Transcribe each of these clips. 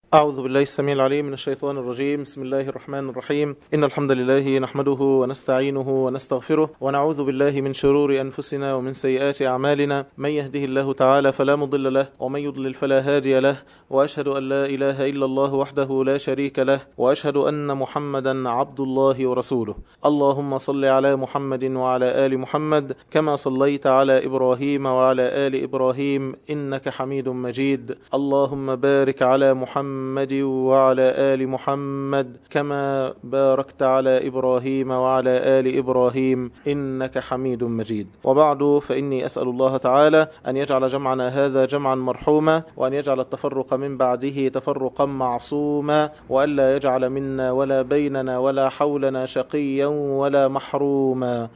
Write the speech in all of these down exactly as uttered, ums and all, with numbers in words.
أعوذ بالله السميع العليم من الشيطان الرجيم. بسم الله الرحمن الرحيم. إن الحمد لله نحمده ونستعينه ونستغفره ونعوذ بالله من شرور أنفسنا ومن سيئات أعمالنا. من يهده الله تعالى فلا مضل له ومن يضلل فلا هادي له، وأشهد أن لا إله إلا الله وحده لا شريك له، وأشهد أن محمدا عبد الله ورسوله. اللهم صل على محمد وعلى آل محمد كما صليت على إبراهيم وعلى آل إبراهيم إنك حميد مجيد. اللهم بارك على محمد محمد وعلى آل محمد كما باركت على إبراهيم وعلى آل إبراهيم إنك حميد مجيد. وبعد، فإني أسأل الله تعالى أن يجعل جمعنا هذا جمعا مرحوما، وأن يجعل التفرق من بعده تفرقا معصوما، وألا يجعل منا ولا بيننا ولا حولنا شقيا ولا محروما.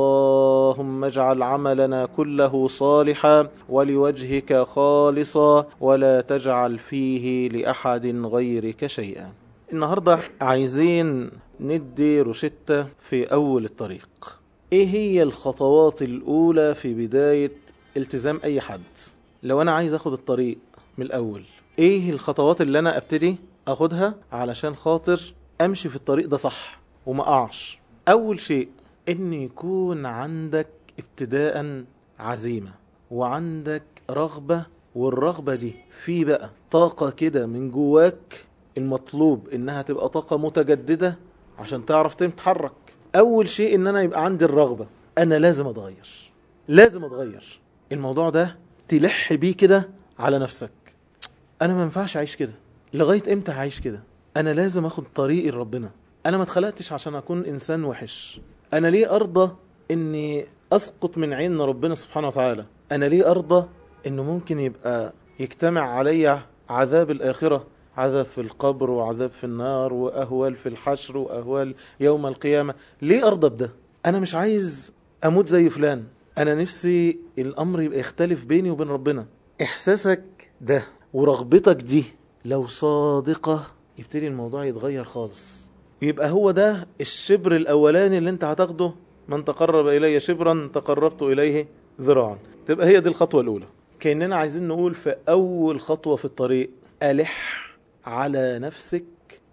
اللهم اجعل عملنا كله صالحا ولوجهك خالصا، ولا تجعل فيه لأحد غيرك شيئا. النهاردة عايزين ندي روشتة في أول الطريق. إيه هي الخطوات الأولى في بداية التزام أي حد؟ لو أنا عايز أخد الطريق من الأول، إيه الخطوات اللي أنا أبتدي أخدها علشان خاطر أمشي في الطريق ده صح وما أقعش؟ أول شيء إن يكون عندك ابتداء عزيمة وعندك رغبة، والرغبة دي في بقى طاقة كده من جواك، المطلوب انها تبقى طاقة متجددة عشان تعرف تتحرك. اول شيء ان انا يبقى عندي الرغبة، انا لازم اتغير، لازم اتغير. الموضوع ده تلح بيه كده على نفسك، انا ما ينفعش اعيش كده، لغاية امتى هعيش كده؟ انا لازم اخد طريقي لربنا. انا ما اتخلقتش عشان اكون انسان وحش. انا ليه ارضى اني اسقط من عين ربنا سبحانه وتعالى؟ انا ليه ارضى انه ممكن يبقى يجتمع علي عذاب الآخرة، عذاب في القبر وعذاب في النار وأهوال في الحشر وأهوال يوم القيامة؟ ليه أرضى بده؟ أنا مش عايز أموت زي فلان، أنا نفسي الأمر يبقى يختلف بيني وبين ربنا. إحساسك ده ورغبتك دي لو صادقة، يبتدي الموضوع يتغير خالص. يبقى هو ده الشبر الأولاني اللي انت هتاخده. من تقرب إلي شبرا تقربت إليه ذراعا. تبقى هي دي الخطوة الأولى. كأننا عايزين نقول في أول خطوة في الطريق، ألح على نفسك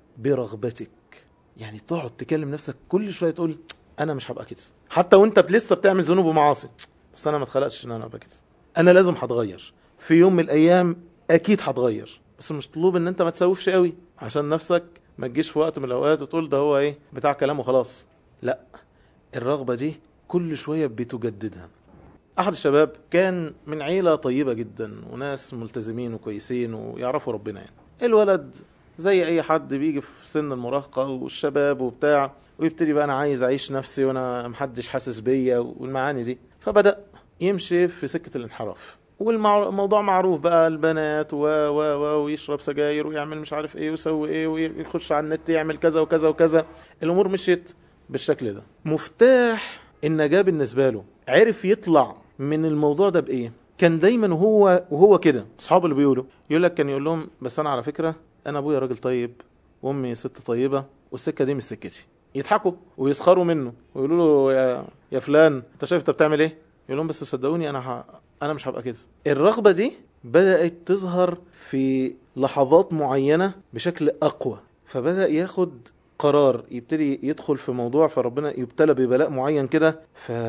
برغبتك. يعني تقعد تكلم نفسك كل شوية تقول أنا مش هبقى كده، حتى وانت لسه بتعمل ذنوب ومعاصي، بس أنا ما اتخلقتش إن أنا أبقى كده. أنا لازم هتغير في يوم من الأيام، أكيد هتغير، بس مش طلوب إن أنت ما تسوفش قوي عشان نفسك ما تجيش في وقت من الأوقات وتقول ده هو إيه بتاع كلام وخلاص. لا، الرغبة دي كل شوية بتجددها. أحد الشباب كان من عيلة طيبة جدا وناس ملتزمين وكويسين ويعرفوا ربنا. يعني الولد زي أي حد بيجي في سن المراهقة والشباب وبتاع، ويبتدي بقى أنا عايز أعيش نفسي وأنا محدش حاسس بيا والمعاني دي، فبدأ يمشي في سكة الانحراف. والموضوع معروف بقى، البنات و و و ويشرب سجاير ويعمل مش عارف ايه ويسوي ايه ويخش على النت يعمل كذا وكذا وكذا. الأمور مشيت بالشكل ده. مفتاح النجاة بالنسبة له عرف يطلع من الموضوع ده بإيه؟ كان دايما هو وهو كده أصحابه اللي بيقولوا، يقول لك كان يقول لهم بس أنا على فكرة أنا أبويا راجل طيب وأمي ست طيبة والسكة دي مش سكتي. يضحكوا ويسخروا منه ويقولوا له يا, يا فلان أنت شايف أنت بتعمل إيه؟ يقول لهم بس صدقوني أنا ه... أنا مش هبقى كده. الرغبة دي بدأت تظهر في لحظات معينة بشكل أقوى، فبدأ ياخد قرار يبتدي يدخل في موضوع، فربنا يبتلى ببلاء معين كده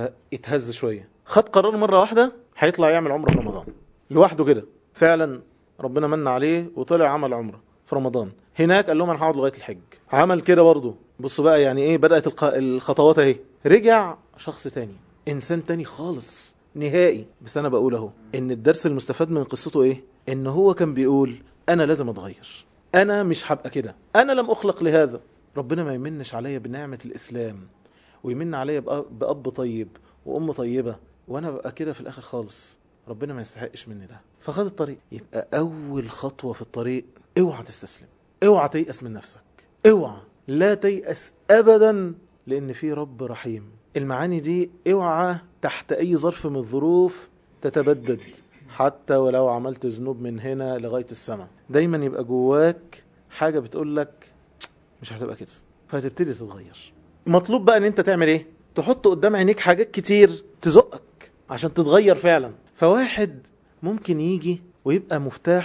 فاتهز شوية. خد قرار مرة واحدة هيطلع يعمل عمره في رمضان لوحده كده. فعلا ربنا من عليه وطلع عمل عمره في رمضان. هناك قال لهم انا هقعد لغاية الحج. عمل كده برضه. بصوا بقى يعني ايه بدأت الخطوات اهي. رجع شخص تاني، انسان تاني خالص نهائي. بس انا بقول اهو ان الدرس المستفاد من قصته ايه؟ ان هو كان بيقول انا لازم اتغير، انا مش هبقى كده، انا لم اخلق لهذا. ربنا ما يمنش عليا بنعمة الاسلام ويمن عليا بأب طيب وأم طيبة وانا بقى كده في الاخر خالص. ربنا ما يستحقش مني ده. فخد الطريق. يبقى اول خطوة في الطريق، اوعى تستسلم، اوعى تيأس من نفسك، اوعى لا تيأس ابدا، لان في رب رحيم. المعاني دي اوعى تحت اي ظرف من الظروف تتبدد، حتى ولو عملت ذنوب من هنا لغاية السماء. دايما يبقى جواك حاجة بتقول لك مش هتبقى كده، فهتبتدي تتغير. مطلوب بقى ان انت تعمل ايه؟ تحط قدام عينيك حاجات كتير تزقك عشان تتغير فعلا. فواحد ممكن يجي ويبقى مفتاحه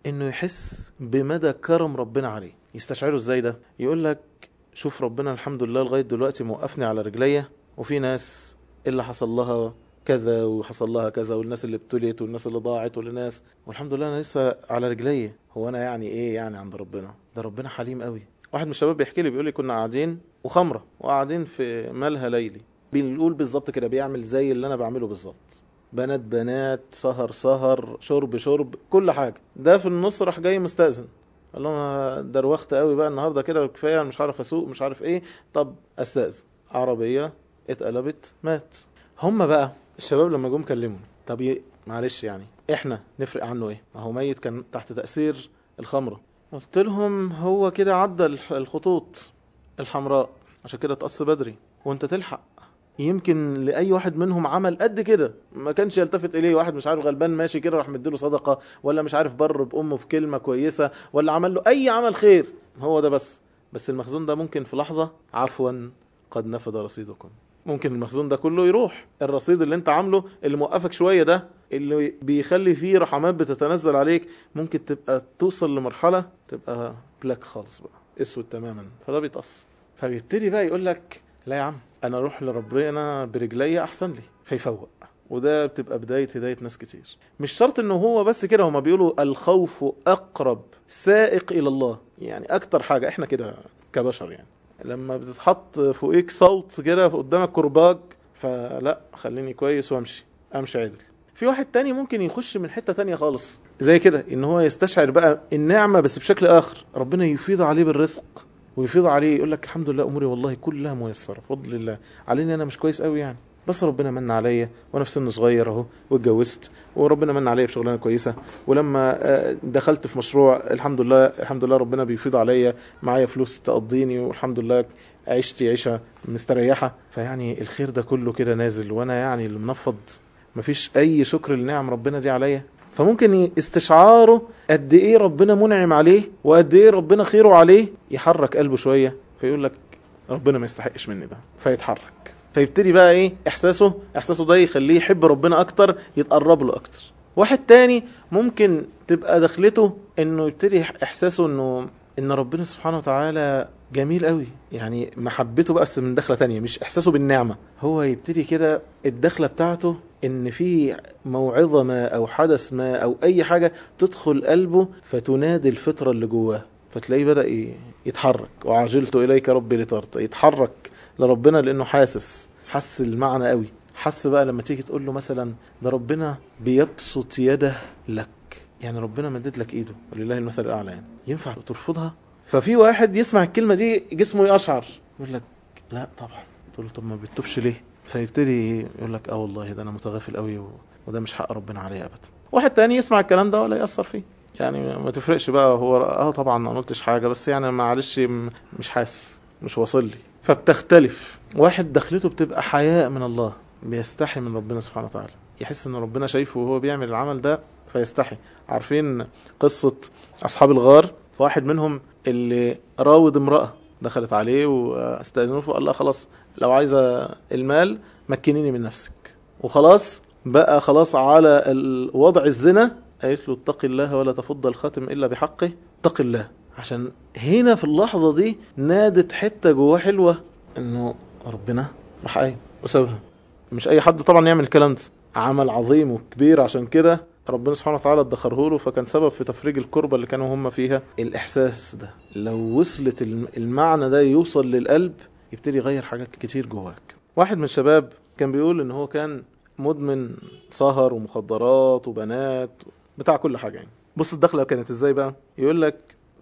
انه يحس بمدى كرم ربنا عليه. يستشعره ازاي ده؟ يقول لك شوف ربنا الحمد لله لغاية دلوقتي موقفني على رجلية، وفي ناس اللي حصل لها كذا وحصل لها كذا، والناس اللي ابتليت والناس اللي ضاعت والناس، والحمد لله انا لسه على رجلية. هو انا يعني ايه يعني عند ربنا؟ ده ربنا حليم قوي. واحد من الشباب بيحكي لي، بيقول لي كنا قاعدين وخمرة وقاعدين في ملهى ليلي، بنقول بالظبط كده بيعمل زي اللي انا بعمله بالظبط، بنات بنات، سهر سهر، شرب شرب، كل حاجة. ده في النص راح جاي مستأذن، قال لهم أنا دروخت قوي بقى النهارده كده كفايه، مش عارف اسوق مش عارف ايه، طب استأذن. عربيه اتقلبت مات. هم بقى الشباب لما جم كلموني، طب ي- معلش يعني احنا نفرق عنه ايه؟ ما هو ميت كان تحت تأثير الخمره. قلت لهم هو كده عدى الخ- الخطوط الحمراء، عشان كده اتقص بدري وانت تلحق. يمكن لأي واحد منهم عمل قد كده ما كانش يلتفت إليه، واحد مش عارف غلبان ماشي كده راح مديله صدقة، ولا مش عارف بر بأمه في كلمة كويسة، ولا عمل له أي عمل خير، هو ده بس. بس المخزون ده ممكن في لحظة عفوا قد نفد رصيدكم، ممكن المخزون ده كله يروح. الرصيد اللي انت عامله اللي موقفك شوية ده، اللي بيخلي فيه رحمات بتتنزل عليك، ممكن تبقى توصل لمرحلة تبقى بلاك خالص بقى، اسود تماما، فده بيتقص. فبيبتدي بقى يقول لك لا يا عم انا اروح لربنا برجلي احسن لي، فيفوق. وده بتبقى بداية هداية ناس كتير. مش شرط انه هو بس كده، هما بيقولوا الخوف اقرب سائق الى الله. يعني اكتر حاجة احنا كده كبشر، يعني لما بتتحط فوقيك صوت كده قدامك كرباج، فلا خليني كويس وامشي، امشي عدل. في واحد تاني ممكن يخش من حتة تانية خالص زي كده، ان هو يستشعر بقى النعمة بس بشكل اخر، ربنا يفيض عليه بالرزق ويفيض عليه، يقول لك الحمد لله اموري والله كلها ميسره بفضل الله، عليني انا مش كويس قوي يعني، بس ربنا من عليا وانا في سن صغير اهو واتجوزت، وربنا من عليا بشغلانه كويسه، ولما آه، دخلت في مشروع الحمد لله الحمد لله ربنا بيفيض عليا، معايا فلوس تقضيني والحمد لله عشتي عيشه مستريحه. فيعني الخير ده كله كده نازل، وانا يعني اللي منفض مفيش اي شكر لنعم ربنا دي عليا. فممكن استشعاره قد ايه ربنا منعم عليه وقد ايه ربنا خيره عليه يحرك قلبه شوية، فيقول لك ربنا ما يستحقش مني ده، فيتحرك. فيبتدي بقى ايه احساسه احساسه ده يخليه يحب ربنا اكتر، يتقرب له اكتر. واحد تاني ممكن تبقى دخلته انه يبتدي احساسه انه ان ربنا سبحانه وتعالى جميل قوي، يعني محبته بس من دخلة تانية، مش احساسه بالنعمة. هو يبتدي كده الدخلة بتاعته ان في موعظة ما او حدث ما او اي حاجة تدخل قلبه فتنادي الفطرة اللي جواه، فتلاقيه بدأ يتحرك. وعجلت اليك ربي لترضى، يتحرك لربنا لانه حاسس حس المعنى قوي. حس بقى لما تيجي تقول له مثلا ده ربنا بيبسط يده لك، يعني ربنا مدد لك ايده ولله المثل الاعلى، يعني ينفع ترفضها؟ ففي واحد يسمع الكلمة دي جسمه يقشعر، يقول لك لا طبعا. تقول له طب ما بتتوبش ليه؟ فيبتدي يقول لك اه والله ده انا متغافل قوي و... وده مش حق ربنا عليا ابدا. واحد تاني يسمع الكلام ده ولا يأثر فيه، يعني ما تفرقش بقى، هو اه طبعا ما قلتش حاجة بس يعني معلش م- مش حاسس مش واصل لي. فبتختلف. واحد دخلته بتبقى حياء من الله، بيستحي من ربنا سبحانه وتعالى، يحس ان ربنا شايفه وهو بيعمل العمل ده فيستحي. عارفين قصة اصحاب الغار؟ واحد منهم اللي راود امرأة دخلت عليه واستأذنوه، فقال لها خلاص لو عايزة المال مكنيني من نفسك، وخلاص بقى خلاص على الوضع الزنا. قالت له اتق الله ولا تفض الخاتم إلا بحقه، اتق الله. عشان هنا في اللحظة دي نادت حتة جواه حلوة، انه ربنا راح قايم وسابها. مش اي حد طبعا يعمل الكلام ده، عمل عظيم وكبير، عشان كده ربنا سبحانه وتعالى ادخره له، فكان سبب في تفريج الكربة اللي كانوا هم فيها. الإحساس ده لو وصلت المعنى ده يوصل للقلب، يبتدي يغير حاجات كتير جواك. واحد من الشباب كان بيقول ان هو كان مدمن سهر ومخدرات وبنات بتاع كل حاجة يعني. بص الدخلة كانت ازاي بقى؟ يقول لك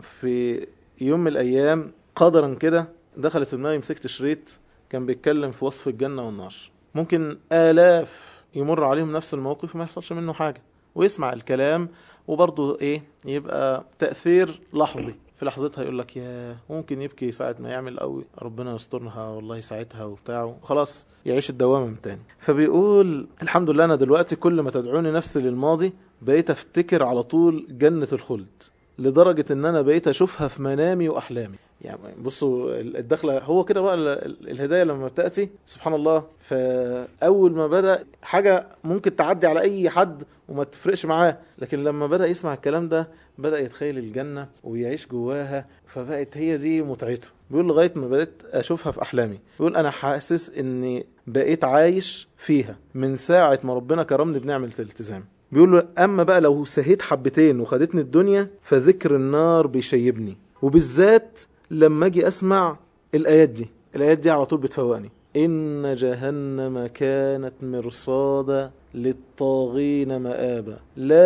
في يوم من الأيام قدرا كده دخلت في دماغي، مسكت شريط كان بيتكلم في وصف الجنة والنار. ممكن آلاف يمر عليهم نفس الموقف وما يحصلش منه حاجة، ويسمع الكلام وبرضه ايه يبقى تأثير لحظي، في لحظتها يقول لك يا ممكن يبكي ساعة ما يعمل قوي ربنا يسترها والله ساعتها وبتاعه، خلاص يعيش الدوامة من تاني. فبيقول الحمد لله انا دلوقتي كل ما تدعوني نفسي للماضي بقيت افتكر على طول جنة الخلد، لدرجة ان انا بقيت اشوفها في منامي واحلامي. يعني بصوا الدخلة هو كده بقى الهداية لما تأتي سبحان الله. فأول ما بدأ حاجة ممكن تعدي على أي حد وما تفرقش معاه، لكن لما بدأ يسمع الكلام ده بدأ يتخيل الجنة ويعيش جواها، فبقت هي دي متعته. بيقول لغاية ما بدأت أشوفها في أحلامي، بيقول أنا حاسس إني بقيت عايش فيها من ساعة ما ربنا كرمني بنعمة الالتزام. بيقول له أما بقى لو سهيت حبتين وخدتني الدنيا فذكر النار بيشيبني، وبالذات لما اجي اسمع الايات دي. الايات دي على طول بتفوقني. ان جهنم كانت مرصادا للطاغين مآبا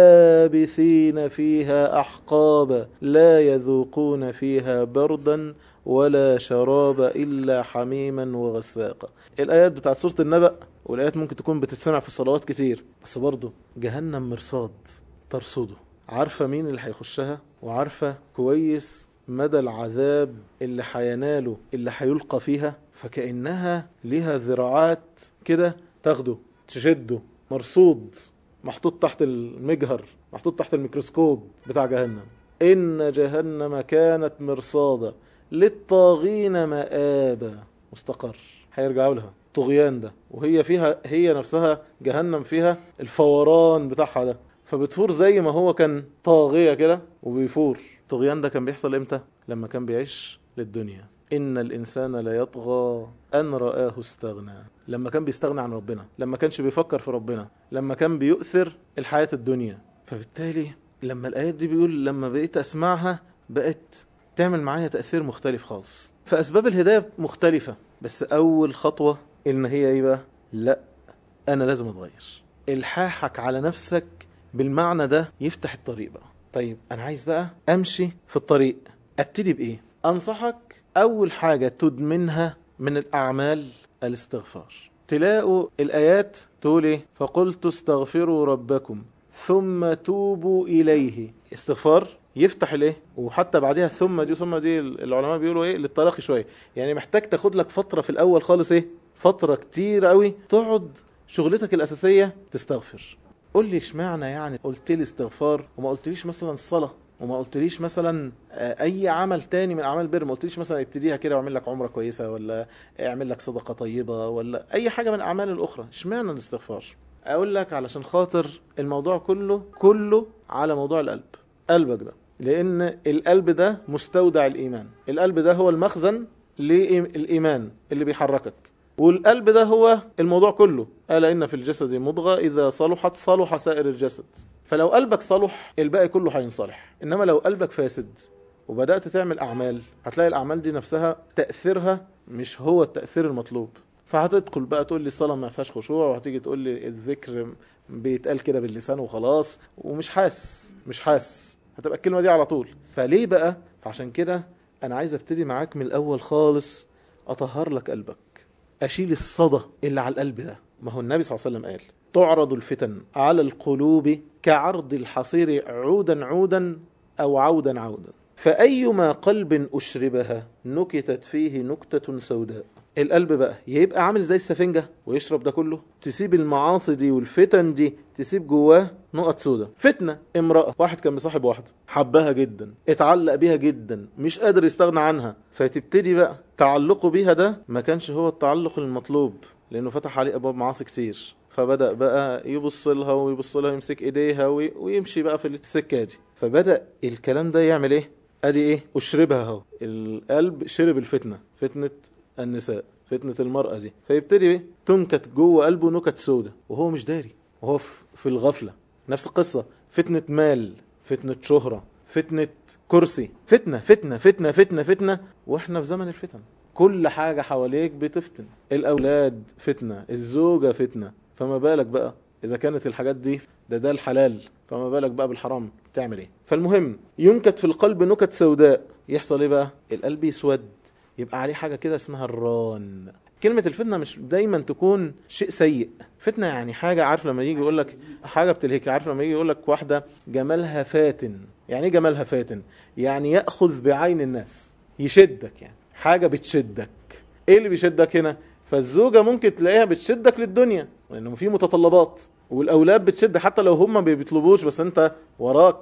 لابثين فيها احقابا لا يذوقون فيها بردا ولا شرابا الا حميما وغساقا. الايات بتاعت سورة النبأ، والايات ممكن تكون بتتسمع في الصلوات كتير، بس برضو جهنم مرصاد ترصده، عارفة مين اللي هيخشها، وعارفة كويس مدى العذاب اللي هيناله اللي هيلقى فيها. فكأنها ليها ذراعات كده تاخده تشده، مرصود، محطوط تحت المجهر، محطوط تحت الميكروسكوب بتاع جهنم. إن جهنم كانت مرصادا للطاغين مآبا، مستقر هيرجعوا لها طغيان ده، وهي فيها هي نفسها جهنم فيها الفوران بتاعها ده، فبتفور زي ما هو كان طاغية كده وبيفور. الطغيان ده كان بيحصل امتى؟ لما كان بيعيش للدنيا. إن الإنسان لا يطغى أن رآه استغنى، لما كان بيستغنى عن ربنا، لما كانش بيفكر في ربنا، لما كان بيؤثر الحياة الدنيا. فبالتالي لما الآيات دي بيقول لما بقيت أسمعها بقت تعمل معايا تأثير مختلف خالص. فأسباب الهداية مختلفة، بس أول خطوة إن هي إيه بقى؟ لا، أنا لازم أتغير. الحاحك على نفسك بالمعنى ده يفتح الطريق بقى. طيب أنا عايز بقى أمشي في الطريق، أبتدي بإيه؟ أنصحك أول حاجة تدمنها من الأعمال الاستغفار. تلاقوا الآيات تقول إيه؟ فقلت استغفروا ربكم ثم توبوا إليه. استغفار يفتح الإيه؟ وحتى بعدها ثم دي ثم دي العلماء بيقولوا إيه؟ للتراخي شوية، يعني محتاج تاخد لك فترة في الأول خالص، إيه؟ فترة كتير قوي تقعد شغلتك الأساسية تستغفر. قول لي اشمعنى يعني قلت لي استغفار وما قلتليش مثلا الصلاة، وما قلتليش مثلا اي عمل تاني من اعمال البر؟ ما قلتليش مثلا ابتديها كده واعمل لك عمرة كويسة، ولا اعمل لك صدقة طيبة، ولا اي حاجة من الاعمال الاخرى؟ اشمعنى الاستغفار؟ اقول لك علشان خاطر الموضوع كله كله على موضوع القلب. قلبك ده، لان القلب ده مستودع الايمان، القلب ده هو المخزن للايمان اللي بيحركك، والقلب ده هو الموضوع كله. ألا إن في الجسد مضغة إذا صلحت صلح سائر الجسد. فلو قلبك صلح الباقي كله هينصلح. إنما لو قلبك فاسد وبدأت تعمل أعمال، هتلاقي الأعمال دي نفسها تأثيرها مش هو التأثير المطلوب. فهتدخل بقى تقول لي الصلاة ما فيهاش خشوع، وهتيجي تقول لي الذكر بيتقال كده باللسان وخلاص، ومش حاسس مش حاسس هتبقى الكلمة دي على طول. فليه بقى؟ فعشان كده أنا عايز أبتدي معاك من الأول خالص، أطهر لك قلبك، أشيل الصدى اللي على القلب ده. ما هو النبي صلى الله عليه وسلم قال تعرض الفتن على القلوب كعرض الحصير عودا عودا أو عودا عودا، فأيما قلب أشربها نكتت فيه نكتة سوداء. القلب بقى يبقى عامل زي السفنجة ويشرب ده كله، تسيب المعاصي دي والفتن دي، تسيب جواه نقط سوداء. فتنة امرأة، واحد كان مصاحب واحدة حبها جدا، اتعلق بيها جدا، مش قادر يستغنى عنها، فتبتدي بقى تعلقه بيها ده ما كانش هو التعلق المطلوب، لأنه فتح عليه أبواب معاصي كتير. فبدأ بقى يبص لها ويبص لها، يمسك إيديها ويمشي بقى في السكة دي. فبدأ الكلام ده يعمل إيه؟ أدي إيه؟ أشربها هو القلب، شرب الفتنة، فتنة النساء، فتنة المرأة دي، فيبتدي تنكت جوه قلبه نكت سودة وهو مش داري، وهو في الغفلة. نفس القصة، فتنة مال، فتنة شهرة، فتنة كرسي، فتنة فتنة فتنة فتنة فتنة. واحنا في زمن الفتن، كل حاجة حواليك بتفتن، الأولاد فتنة، الزوجة فتنة، فما بالك بقى إذا كانت الحاجات دي ده ده الحلال، فما بالك بقى بالحرام تعمل إيه؟ فالمهم ينكت في القلب نكت سوداء، يحصل إيه بقى؟ القلب يسود، يبقى عليه حاجة كده اسمها الران. كلمة الفتنة مش دايما تكون شيء سيء. فتنة يعني حاجة، عارف لما يجي يقول لك حاجة بتلهيك، عارف لما يجي يقول لك واحدة جمالها فاتن. يعني ايه جمالها فاتن؟ يعني يأخذ بعين الناس، يشدك، يعني حاجة بتشدك. ايه اللي بيشدك هنا؟ فالزوجة ممكن تلاقيها بتشدك للدنيا لانه في متطلبات، والاولاد بتشد حتى لو هم ما بيطلبوش، بس انت وراك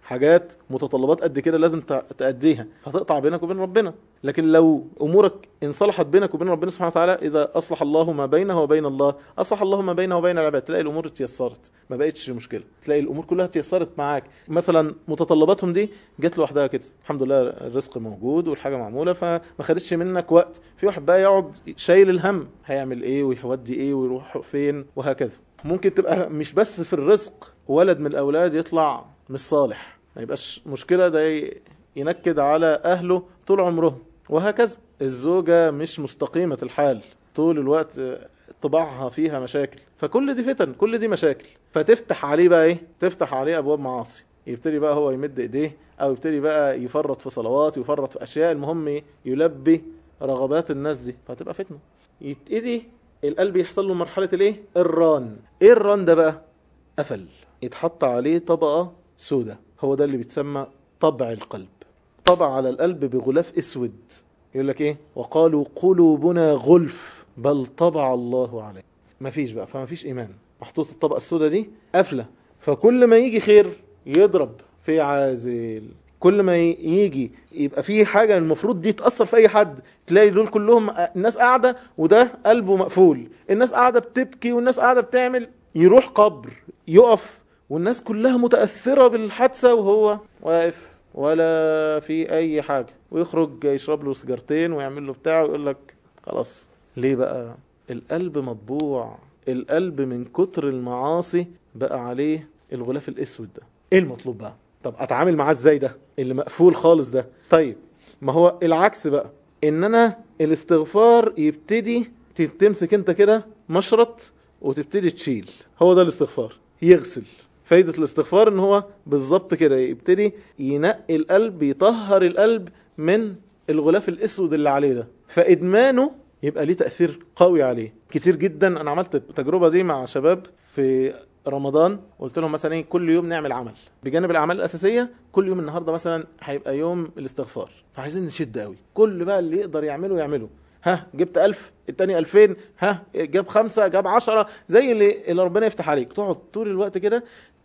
حاجات متطلبات قد كده لازم تأديها، فتقطع بينك وبين ربنا. لكن لو امورك انصلحت بينك وبين ربنا سبحانه وتعالى، اذا اصلح الله ما بينه وبين الله اصلح الله ما بينه وبين العباد، تلاقي الامور اتيسرت، ما بقتش مشكله، تلاقي الامور كلها اتيسرت معاك. مثلا متطلباتهم دي جت لوحدها كده، الحمد لله الرزق موجود والحاجه معموله، فما خدتش منك وقت. في واحد بقى يقعد شايل الهم، هيعمل ايه ويودي ايه ويروح فين وهكذا. ممكن تبقى مش بس في الرزق، ولد من الاولاد يطلع مش صالح، ما يبقاش مشكله، ده ينكد على اهله طول عمرهم، وهكذا. الزوجة مش مستقيمة الحال طول الوقت، طباعها فيها مشاكل، فكل دي فتن، كل دي مشاكل، فتفتح عليه بقى ايه؟ تفتح عليه ابواب معاصي، يبتدي بقى هو يمد ايديه، او يبتدي بقى يفرط في صلوات، يفرط في اشياء، المهم يلبي رغبات الناس دي، فتبقى فتنة. يبتدي القلب يحصل له مرحلة الايه؟ الران. ايه الران ده بقى؟ قفل، يتحط عليه طبقة سودة، هو ده اللي بيتسمى طبع القلب. طبع على القلب بغلاف اسود، يقول لك ايه؟ وقالوا قلوبنا غلف بل طبع الله عليه. مفيش بقى، فمفيش ايمان، محطوط الطبقه السوداء دي قافله، فكل ما يجي خير يضرب في عازل، كل ما يجي يبقى في حاجه المفروض دي تاثر في اي حد، تلاقي دول كلهم الناس قاعده وده قلبه مقفول، الناس قاعده بتبكي والناس قاعده بتعمل، يروح قبر يقف والناس كلها متاثره بالحادثه وهو واقف ولا في اي حاجة، ويخرج يشرب له سيجارتين ويعمل له بتاعه ويقول لك خلاص. ليه بقى؟ القلب مطبوع، القلب من كتر المعاصي بقى عليه الغلاف الاسود ده. ايه المطلوب بقى؟ طب اتعامل معاه ازاي ده اللي مقفول خالص ده؟ طيب ما هو العكس بقى، ان انا الاستغفار يبتدي تمسك انت كده مشرط وتبتدي تشيل، هو ده الاستغفار، يغسل. فايدة الاستغفار ان هو بالظبط كده يبتدي ينقي القلب، يطهر القلب من الغلاف الاسود اللي عليه ده، فادمانه يبقى ليه تأثير قوي عليه كتير جدا. انا عملت التجربة دي مع شباب في رمضان، قلت لهم مثلا ايه، كل يوم نعمل عمل بجانب الاعمال الاساسية، كل يوم النهاردة مثلا هيبقى يوم الاستغفار، فعايزين نشد قوي، كل بقى اللي يقدر يعمله يعمله. ها جبت ألف، التاني ألفين، ها جاب خمسة، جاب عشرة، زي اللي, اللي ربنا يفتح عليك، تقعد طول الوقت كده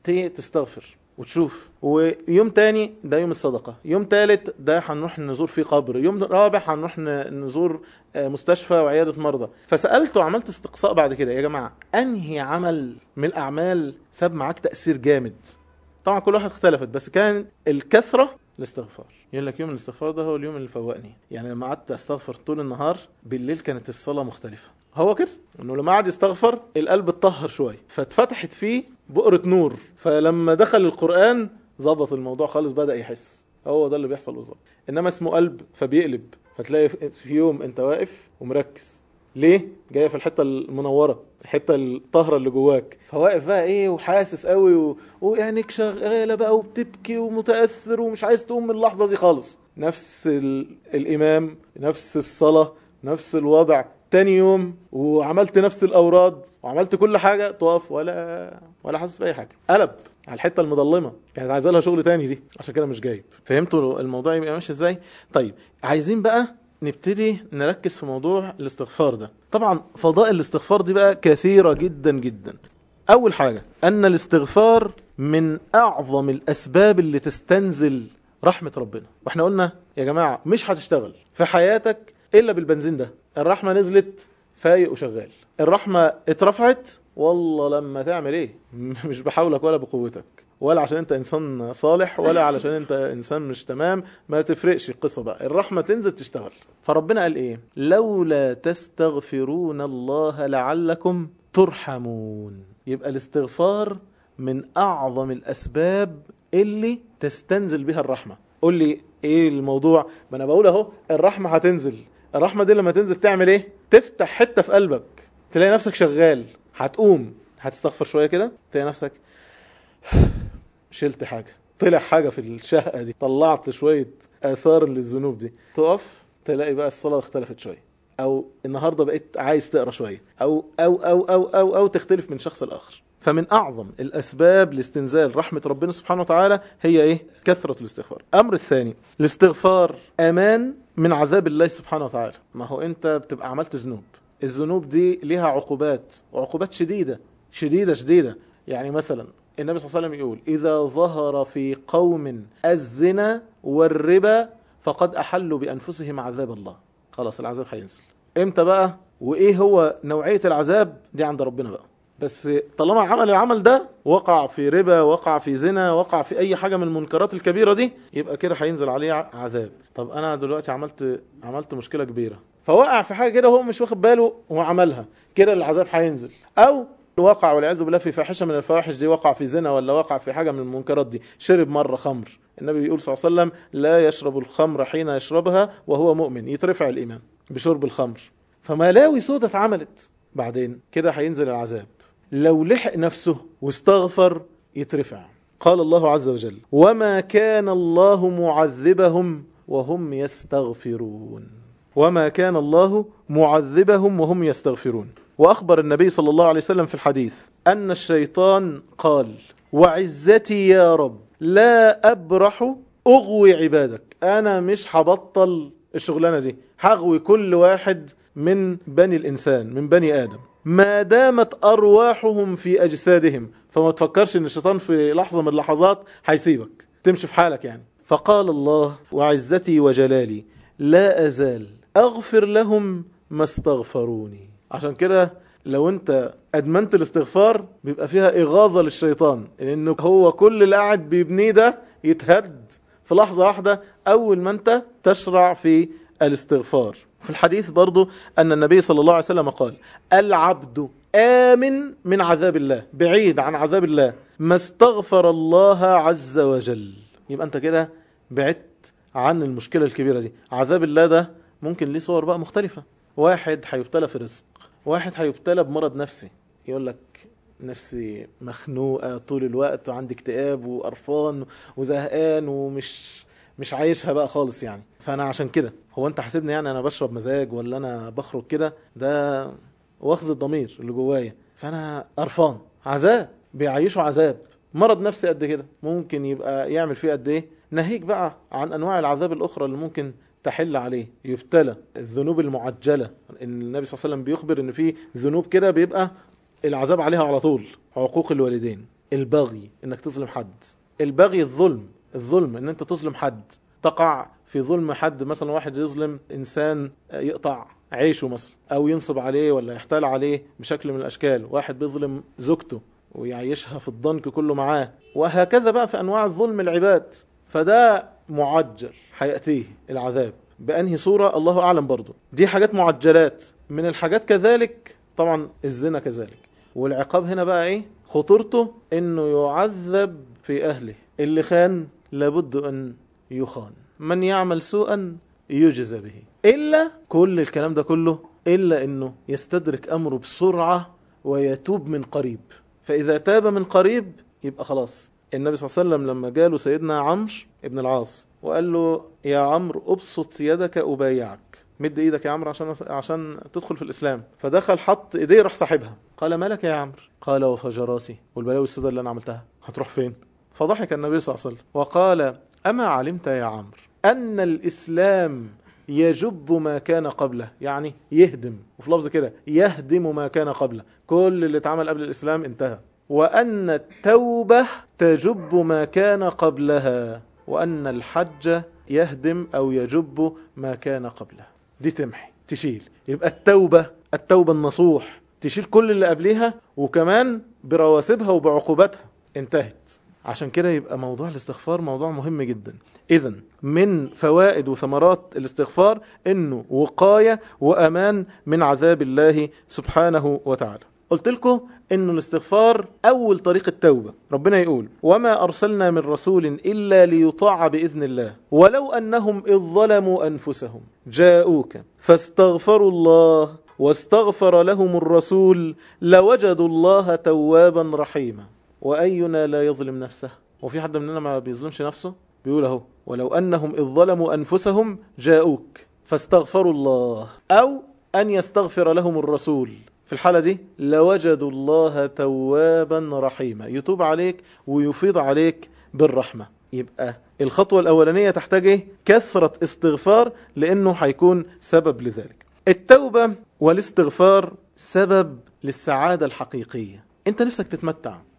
تستغفر وتشوف. ويوم تاني ده يوم الصدقة، يوم تالت ده هنروح نزور فيه قبر، يوم رابع هنروح نزور مستشفى وعيادة مرضى. فسألت وعملت استقصاء بعد كده، يا جماعة أنهي عمل من الأعمال ساب معاك تأثير جامد؟ طبعا كل واحد اختلفت، بس كان الكثرة الاستغفار. يقول لك يوم الاستغفار ده هو اليوم اللي فوقني، يعني لما قعدت استغفر طول النهار، بالليل كانت الصلاة مختلفة. هو كده انه لما قعد يستغفر القلب اتطهر شويه، فاتفتحت فيه بؤرة نور، فلما دخل القرآن ظبط الموضوع خالص، بدأ يحس. هو ده اللي بيحصل بالظبط. انما اسمه قلب فبيقلب، فتلاقي في يوم انت واقف ومركز، ليه؟ جايه في الحته المنوره، الحته الطاهره اللي جواك، فواقف بقى ايه وحاسس قوي و... وعينيك شغاله بقى وبتبكي ومتاثر ومش عايز تقوم من اللحظه دي خالص. نفس ال... الامام، نفس الصلاه، نفس الوضع، تاني يوم وعملت نفس الاوراد وعملت كل حاجه، تقف ولا ولا حاسس باي حاجه. قلب على الحته المظلمه، كانت عايزه لها شغل تاني دي، عشان كده مش جايب. فهمتوا الموضوع يبقى ماشي ازاي؟ طيب عايزين بقى نبتدي نركز في موضوع الاستغفار ده. طبعا فضائل الاستغفار دي بقى كثيرة جدا جدا. اول حاجة ان الاستغفار من اعظم الاسباب اللي تستنزل رحمة ربنا. واحنا قلنا يا جماعة مش هتشتغل في حياتك الا بالبنزين ده. الرحمة نزلت فايق وشغال، الرحمة اترفعت والله لما تعمل ايه، مش بحولك ولا بقوتك، ولا عشان انت انسان صالح، ولا علشان انت انسان مش تمام، ما تفرقش القصة بقى، الرحمة تنزل تشتغل. فربنا قال ايه؟ لولا تستغفرون الله لعلكم ترحمون. يبقى الاستغفار من اعظم الاسباب اللي تستنزل بها الرحمة. قول لي ايه الموضوع؟ ما انا بقول اهو الرحمة هتنزل. الرحمة دي لما تنزل تعمل ايه؟ تفتح حتة في قلبك، تلاقي نفسك شغال، هتقوم هتستغفر شوية كده، تلاقي نفسك شلت حاجة، طلع حاجة في الشهقة دي، طلعت شوية آثار للذنوب دي، تقف تلاقي بقى الصلاة اختلفت شوية، أو النهاردة بقيت عايز تقرأ شوية، أو أو أو أو أو, أو تختلف من شخص لآخر. فمن أعظم الأسباب لاستنزال رحمة ربنا سبحانه وتعالى هي إيه؟ كثرة الاستغفار. أمر الثاني، الاستغفار أمان من عذاب الله سبحانه وتعالى. ما هو أنت بتبقى عملت ذنوب، الذنوب دي ليها عقوبات، وعقوبات شديدة شديدة شديدة. يعني مثلا النبي صلى الله عليه وسلم يقول إذا ظهر في قوم الزنا والربا فقد أحلوا بأنفسهم عذاب الله. خلاص العذاب هينزل. امتى بقى وإيه هو نوعية العذاب دي عند ربنا بقى، بس طالما عمل العمل ده وقع في ربا، وقع في زنا، وقع في أي حاجة من المنكرات الكبيرة دي، يبقى كده هينزل عليه عذاب. طب أنا دلوقتي عملت عملت مشكلة كبيرة، فوقع في حاجة كده هو مش واخد باله وعملها، كده العذاب هينزل. أو وقع والعياذ بالله في فاحشة من الفواحش دي، وقع في زنا ولا وقع في حاجة من المنكرات دي، شرب مرة خمر، النبي بيقول صلى الله عليه وسلم لا يشرب الخمر حين يشربها وهو مؤمن، يترفع الإيمان بشرب الخمر. فملاوي سودة اتعملت، بعدين كده هينزل العذاب. لو لحق نفسه واستغفر يترفع. قال الله عز وجل وما كان الله معذبهم وهم يستغفرون، وما كان الله معذبهم وهم يستغفرون. وأخبر النبي صلى الله عليه وسلم في الحديث أن الشيطان قال وعزتي يا رب لا أبرح أغوي عبادك، أنا مش هبطل الشغلانة دي، هغوي كل واحد من بني الإنسان، من بني آدم، ما دامت أرواحهم في أجسادهم. فما تفكرش أن الشيطان في لحظة من اللحظات هيسيبك تمشي في حالك يعني. فقال الله وعزتي وجلالي لا أزال أغفر لهم ما استغفروني. عشان كده لو انت ادمنت الاستغفار بيبقى فيها اغاظة للشيطان، لانه هو كل اللي قاعد بيبنيه ده يتهد في لحظة واحدة اول ما انت تشرع في الاستغفار. في الحديث برضو ان النبي صلى الله عليه وسلم قال العبد آمن من عذاب الله، بعيد عن عذاب الله ما استغفر الله عز وجل. يبقى انت كده بعدت عن المشكلة الكبيرة دي. عذاب الله ده ممكن ليه صور بقى مختلفة. واحد هيبتلى في رزق، واحد هيبتلى بمرض نفسي، يقول لك نفسي مخنوقة طول الوقت وعندي اكتئاب وقرفان وزهقان ومش مش عايشها بقى خالص يعني. فأنا عشان كده هو أنت حاسبني يعني أنا بشرب مزاج ولا أنا بخرج كده، ده واخذ الضمير اللي جوايا، فأنا قرفان. عذاب بيعيشوا عذاب. مرض نفسي قد كده ممكن يبقى يعمل فيه قد إيه. ناهيك بقى عن أنواع العذاب الأخرى اللي ممكن تحل عليه. يبتلى الذنوب المعجلة، إن النبي صلى الله عليه وسلم بيخبر إن في ذنوب كده بيبقى العذاب عليها على طول. عقوق الوالدين، البغي إنك تظلم حد، البغي الظلم، الظلم إن أنت تظلم حد، تقع في ظلم حد، مثلا واحد يظلم إنسان يقطع عيشه مثلا، أو ينصب عليه ولا يحتال عليه بشكل من الأشكال، واحد بيظلم زوجته ويعيشها في الضنك كله معاه، وهكذا بقى في أنواع الظلم العباد. فده معجل هيأتيه العذاب بأنهي صورة الله أعلم. برضو دي حاجات معجلات. من الحاجات كذلك طبعا الزنا كذلك. والعقاب هنا بقى ايه خطورته؟ انه يعذب في اهله. اللي خان لابد ان يخان، من يعمل سوءا يجزى به. إلا كل الكلام ده كله إلا انه يستدرك امره بسرعة ويتوب من قريب. فإذا تاب من قريب يبقى خلاص. النبي صلى الله عليه وسلم لما جاله سيدنا عمرو ابن العاص وقال له يا عمرو ابسط يدك أبايعك، مد ايدك يا عمرو عشان عشان تدخل في الإسلام. فدخل حط ايديه راح سحبها. قال ما لك يا عمرو؟ قال وفجراتي والبلاوي السوداء اللي انا عملتها هتروح فين؟ فضحك النبي صلى الله عليه وسلم وقال اما علمت يا عمرو ان الإسلام يجب ما كان قبله، يعني يهدم، وفي لفظ كده يهدم ما كان قبله، كل اللي اتعمل قبل الإسلام انتهى. وأن التوبة تجب ما كان قبلها، وأن الحج يهدم أو يجب ما كان قبله. دي تمحي تشيل. يبقى التوبة التوبة النصوح تشيل كل اللي قبلها وكمان برواسبها وبعقوباتها انتهت. عشان كده يبقى موضوع الاستغفار موضوع مهم جدا. إذن من فوائد وثمرات الاستغفار إنه وقاية وأمان من عذاب الله سبحانه وتعالى. قلت لكم إنه الاستغفار أول طريق التوبة. ربنا يقول وما أرسلنا من رسول إلا ليطاع بإذن الله ولو أنهم إذ ظلموا أنفسهم جاءوك فاستغفروا الله واستغفر لهم الرسول لوجدوا الله توابا رحيما. وأينا لا يظلم نفسه؟ وفي حد مننا ما بيظلمش نفسه؟ بيقول اهو ولو أنهم إذ ظلموا أنفسهم جاءوك فاستغفروا الله، أو أن يستغفر لهم الرسول. في الحالة دي لوجدوا الله توابا رحيما، يتوب عليك ويفيض عليك بالرحمة. يبقى الخطوة الأولانية تحتاج ايه؟ كثرة استغفار، لأنه هيكون سبب لذلك. التوبة والاستغفار سبب للسعادة الحقيقية. انت نفسك تتمتع،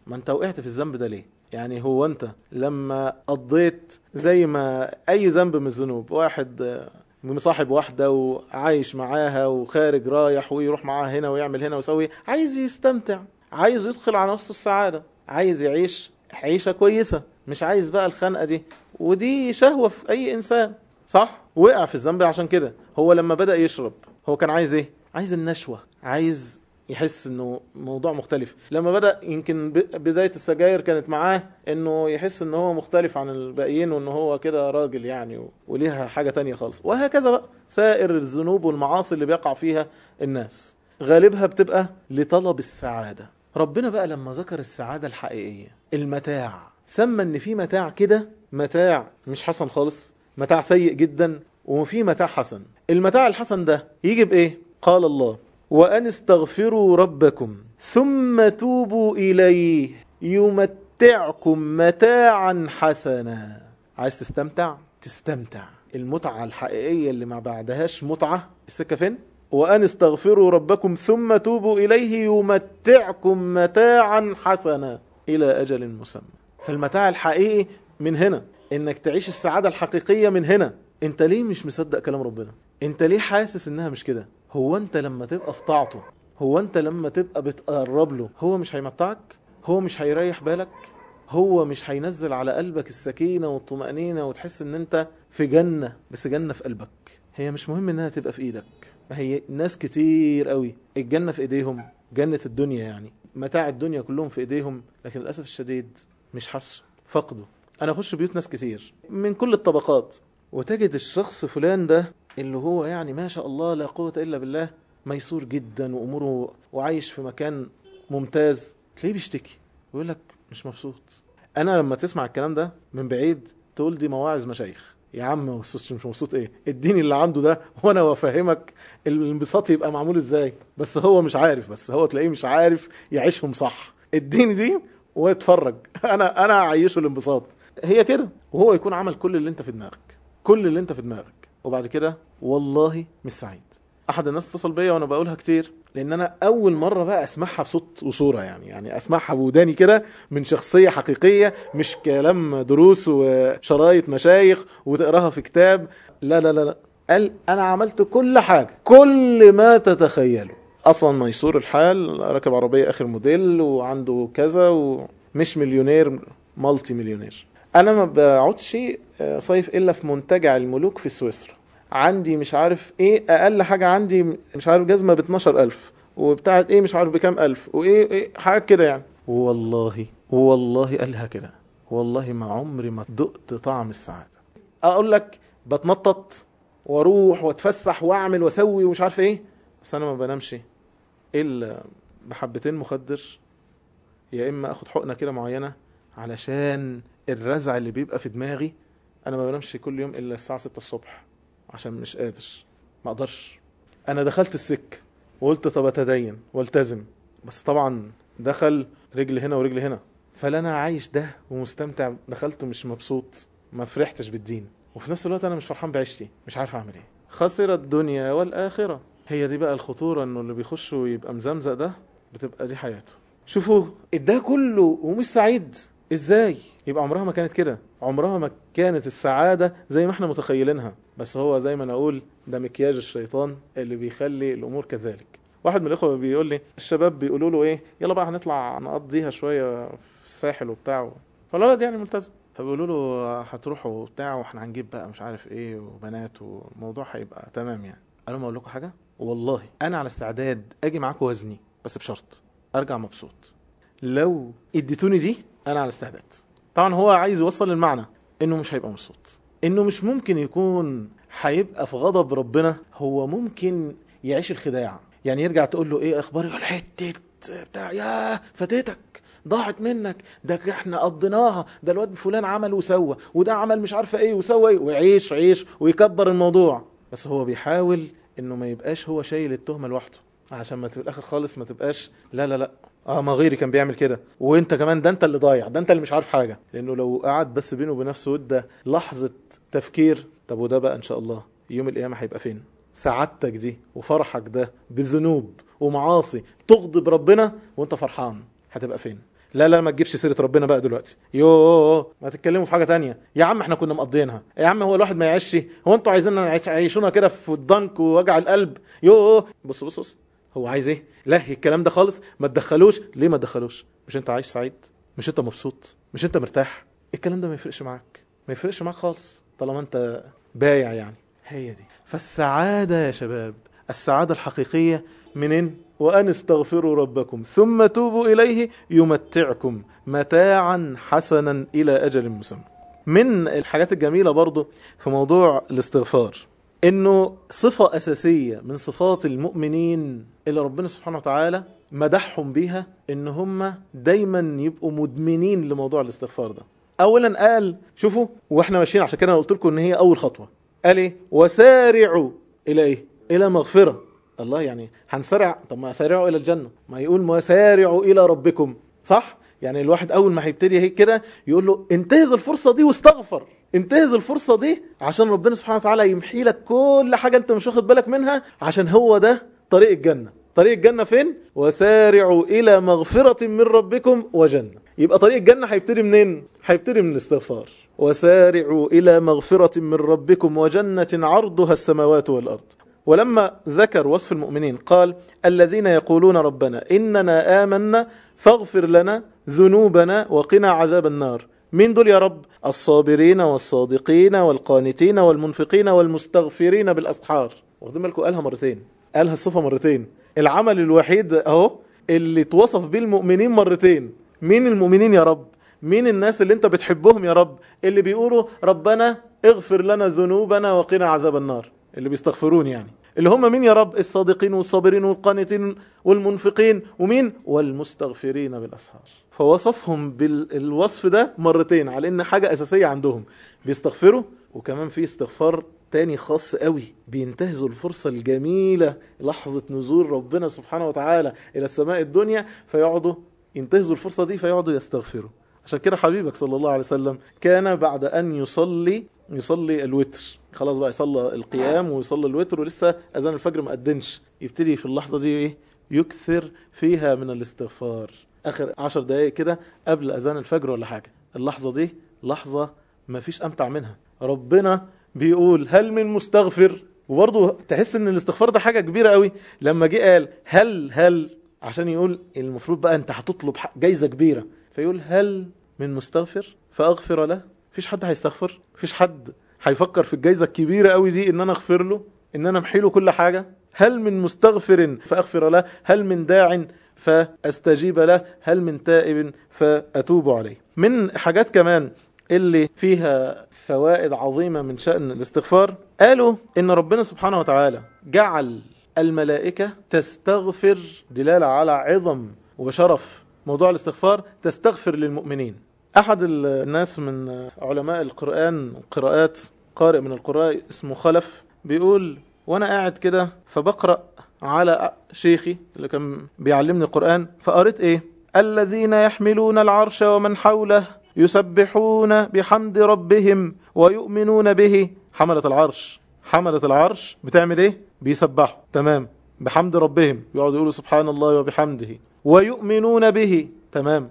ما انت وقعت في الذنب ده ليه؟ يعني هو انت لما قضيت زي ما اي ذنب من الذنوب، واحد مصاحب واحدة وعايش معاها وخارج رايح ويروح معاها هنا ويعمل هنا ويسوي، عايز يستمتع، عايز يدخل على نفسه السعادة، عايز يعيش عيشة كويسة، مش عايز بقى الخنقة دي، ودي شهوة في اي انسان، صح؟ وقع في الذنب عشان كده. هو لما بدأ يشرب هو كان عايز ايه؟ عايز النشوة، عايز يحس انه موضوع مختلف. لما بدأ يمكن بداية السجاير كانت معاه انه يحس انه هو مختلف عن الباقيين وانه هو كده راجل يعني وليها حاجة تانية خالص. وهكذا بقى سائر الذنوب والمعاصي اللي بيقع فيها الناس غالبها بتبقى لطلب السعادة. ربنا بقى لما ذكر السعادة الحقيقية المتاع، سمى ان في متاع كده متاع مش حسن خالص، متاع سيء جدا، وفي متاع حسن. المتاع الحسن ده يجي بايه؟ قال الله وأن استغفروا ربكم ثم توبوا إليه يمتعكم متاعا حسنا. عايز تستمتع؟ تستمتع. المتعة الحقيقية اللي ما بعدهاش متعة، السكة فين؟ وأن استغفروا ربكم ثم توبوا إليه يمتعكم متاعا حسنا إلى أجل مسمى. فالمتاع الحقيقي من هنا، إنك تعيش السعادة الحقيقية من هنا. انت ليه مش مصدق كلام ربنا؟ انت ليه حاسس انها مش كده؟ هو انت لما تبقى في طاعته، هو انت لما تبقى بتقرب له، هو مش هيمتعك؟ هو مش هيريح بالك؟ هو مش هينزل على قلبك السكينة والطمأنينة وتحس ان انت في جنة، بس جنة في قلبك؟ هي مش مهم انها تبقى في ايدك. ما هي ناس كتير قوي الجنة في ايديهم، جنة الدنيا يعني متاع الدنيا كلهم في ايديهم، لكن للأسف الشديد مش حسوا، فقدوا. انا اخش بيوت ناس كتير من كل الطبقات، وتجد الشخص فلان ده اللي هو يعني ما شاء الله لا قوة إلا بالله، ميسور جدا وأموره وعايش في مكان ممتاز، تلاقيه بيشتكي ويقول لك مش مبسوط. أنا لما تسمع الكلام ده من بعيد تقول دي مواعظ مشايخ. يا عم مبسوط مش مبسوط ايه؟ اديني اللي عنده ده وانا وافهمك الانبساط يبقى معمول ازاي. بس هو مش عارف، بس هو تلاقيه مش عارف يعيشهم صح. اديني دي واتفرج انا انا اعيشه الانبساط. هي كده، وهو يكون عمل كل اللي انت في دماغك، كل اللي انت في دماغك، وبعد كده والله مش سعيد. احد الناس اتصل بيا وانا بقولها كتير، لان انا اول مره بقى اسمعها بصوت وصوره، يعني يعني اسمعها بوداني كده من شخصيه حقيقيه، مش كلام دروس وشرايط مشايخ وتقراها في كتاب. لا لا لا لا، قال انا عملت كل حاجه، كل ما تتخيله. اصلا ميسور الحال، راكب عربيه اخر موديل وعنده كذا، ومش مليونير، مالتي مليونير. انا ما بقعدش صيف الا في منتجع الملوك في سويسرا. عندي مش عارف ايه، اقل حاجة عندي مش عارف جزمة ب اتناشر الف، وبتاعت ايه مش عارف بكام الف، وايه ايه حاجة كده يعني. والله والله قالها كده، والله ما عمري ما دقت طعم السعادة. اقول لك بتنطط واروح واتفسح واعمل واسوي ومش عارف ايه، بس انا ما بنامش الا بحبتين مخدر، يا اما اخد حقنة كده معينة علشان الرزع اللي بيبقى في دماغي. انا ما بنامش كل يوم الا الساعة ستة الصبح عشان مش قادر، ما اقدرش. انا دخلت السك وقلت طب اتدين والتزم، بس طبعا دخل رجل هنا ورجل هنا، فلا انا عايش ده ومستمتع، دخلت مش مبسوط، ما فرحتش بالدين، وفي نفس الوقت انا مش فرحان بعيشتي، مش عارف اعمل ايه. خسر الدنيا والاخرة. هي دي بقى الخطورة، انه اللي بيخش ويبقى مزمزق ده بتبقى دي حياته. شوفوا ده كله ومش سعيد ازاي؟ يبقى عمرها ما كانت كده، عمرها ما كانت السعادة زي ما احنا متخيلينها. بس هو زي ما نقول ده مكياج الشيطان اللي بيخلي الامور كذلك. واحد من الاخوة بيقول لي الشباب بيقولوا له ايه، يلا بقى هنطلع نقضيها شوية في الساحل وبتاع، فالولد يعني ملتزم، فبيقولوا له هتروحوا وبتاع واحنا هنجيب بقى مش عارف ايه وبنات والموضوع هيبقى تمام يعني. قالوا ما اقول لكم حاجة، والله انا على استعداد اجي معاكم وزني، بس بشرط ارجع مبسوط. لو اديتوني دي انا على استعداد. طبعا هو عايز يوصل للمعنى انه مش هيبقى مبسوط، انه مش ممكن يكون هيبقى في غضب ربنا، هو ممكن يعيش الخداع. يعني يرجع تقول له ايه اخبار الحته بتاع، يا فاتتك ضاعت منك، ده احنا قضيناها، ده الواد فلان عمل وسوى، وده عمل مش عارفه ايه وسوى ايه، ويعيش عيش ويكبر الموضوع. بس هو بيحاول انه ما يبقاش هو شايل التهمه لوحده، عشان ما في الاخر خالص ما تبقاش لا لا لا اه ما غيري كان بيعمل كده، وانت كمان ده انت اللي ضايع، ده انت اللي مش عارف حاجه. لانه لو قعد بس بينه وبين نفسه وده لحظه تفكير، طب وده بقى ان شاء الله يوم القيامه هيبقى فين؟ سعادتك دي وفرحك ده بذنوب ومعاصي تغضب ربنا وانت فرحان، هتبقى فين؟ لا لا ما تجيبش سيرة ربنا بقى دلوقتي، يوه ما تتكلموا في حاجة تانية يا عم، احنا كنا مقضينها يا عم، هو الواحد ما يعيش؟ هو انتوا عايزيننا نعيشونا كده في الضنك ووجع القلب؟ يوه بص بص بص هو عايز ايه؟ لا الكلام ده خالص ما تدخلوش. ليه ما تدخلوش؟ مش انت عايش سعيد؟ مش انت مبسوط؟ مش انت مرتاح؟ الكلام ده ما يفرقش معاك، ما يفرقش معاك خالص طالما انت بايع يعني. هي دي. فالسعادة يا شباب، السعادة الحقيقية منين؟ وأن استغفروا ربكم ثم توبوا إليه يمتعكم متاعا حسنا إلى أجل مسمى. من الحاجات الجميلة برضو في موضوع الاستغفار إنه صفة أساسية من صفات المؤمنين اللي ربنا سبحانه وتعالى مدحهم بيها، إن هم دايما يبقوا مدمنين لموضوع الاستغفار ده. أولا قال شوفوا، وإحنا ماشيين عشان كده أنا قلت لكم إن هي أول خطوة، قال إيه؟ وسارعوا إلى إيه؟ إلى مغفرة. الله يعني هنسارع؟ طب ما سارعوا إلى الجنة، ما يقول وسارعوا إلى ربكم، صح؟ يعني الواحد أول ما هيبتدي هيك كده يقول له انتهز الفرصة دي واستغفر، انتهز الفرصة دي عشان ربنا سبحانه وتعالى يمحي لك كل حاجة انت مش واخد بالك منها، عشان هو ده طريق الجنة. طريق الجنة فين؟ وسارعوا إلى مغفرة من ربكم وجنة. يبقى طريق الجنة هيبتدي منين؟ هيبتدي من الاستغفار. وسارعوا إلى مغفرة من ربكم وجنة عرضها السماوات والأرض. ولما ذكر وصف المؤمنين قال الذين يقولون ربنا إننا آمنا فاغفر لنا ذنوبنا وقنا عذاب النار. من دول يا رب؟ الصابرين والصادقين والقانتين والمنفقين والمستغفرين بالأسحار. واخدين بالكم؟ قالها مرتين، قالها الصفة مرتين. العمل الوحيد اهو اللي توصف به المؤمنين مرتين. مين المؤمنين يا رب؟ مين الناس اللي انت بتحبهم يا رب؟ اللي بيقولوا ربنا اغفر لنا ذنوبنا وقنا عذاب النار، اللي بيستغفرون يعني. اللي هم مين يا رب؟ الصادقين والصابرين والقانتين والمنفقين، ومين؟ والمستغفرين بالأسحار. فوصفهم بالوصف ده مرتين على ان حاجة أساسية عندهم، بيستغفروا. وكمان في استغفار تاني خاص قوي، بينتهزوا الفرصة الجميلة لحظة نزول ربنا سبحانه وتعالى إلى السماء الدنيا، فيقعدوا ينتهزوا الفرصة دي فيقعدوا يستغفروا. عشان كده حبيبك صلى الله عليه وسلم كان بعد أن يصلي يصلي الوتر، خلاص بقى يصلي القيام ويصلي الوتر ولسه أذان الفجر ما أدنش، يبتدي في اللحظة دي إيه؟ يكثر فيها من الاستغفار. آخر عشر دقائق كده قبل أذان الفجر ولا حاجة، اللحظة دي لحظة ما فيش أمتع منها. ربنا بيقول هل من مستغفر؟ وبرضه تحس ان الاستغفار ده حاجة كبيرة قوي. لما جه قال هل هل عشان يقول المفروض بقى انت هتطلب جايزة كبيرة، فيقول هل من مستغفر فأغفر له. فيش حد هيستغفر، فيش حد هيفكر في الجايزة الكبيرة قوي دي ان انا اغفر له، ان انا امحي له كل حاجة. هل من مستغفر فأغفر له، هل من داع فأستجيب له، هل من تائب فأتوب عليه. من حاجات كمان اللي فيها فوائد عظيمة من شأن الاستغفار، قالوا إن ربنا سبحانه وتعالى جعل الملائكة تستغفر، دلالة على عظم وشرف موضوع الاستغفار، تستغفر للمؤمنين. أحد الناس من علماء القرآن قراءات، قارئ من القراء اسمه خلف، بيقول وأنا قاعد كده فبقرأ على شيخي اللي كان بيعلمني القرآن، فقريت إيه؟ الذين يحملون العرش ومن حوله يسبحون بحمد ربهم ويؤمنون به. حملة العرش، حملة العرش بتعمل ايه؟ بيسبحوا، تمام، بحمد ربهم، يقعدوا يقولوا سبحان الله وبحمده. ويؤمنون به، تمام،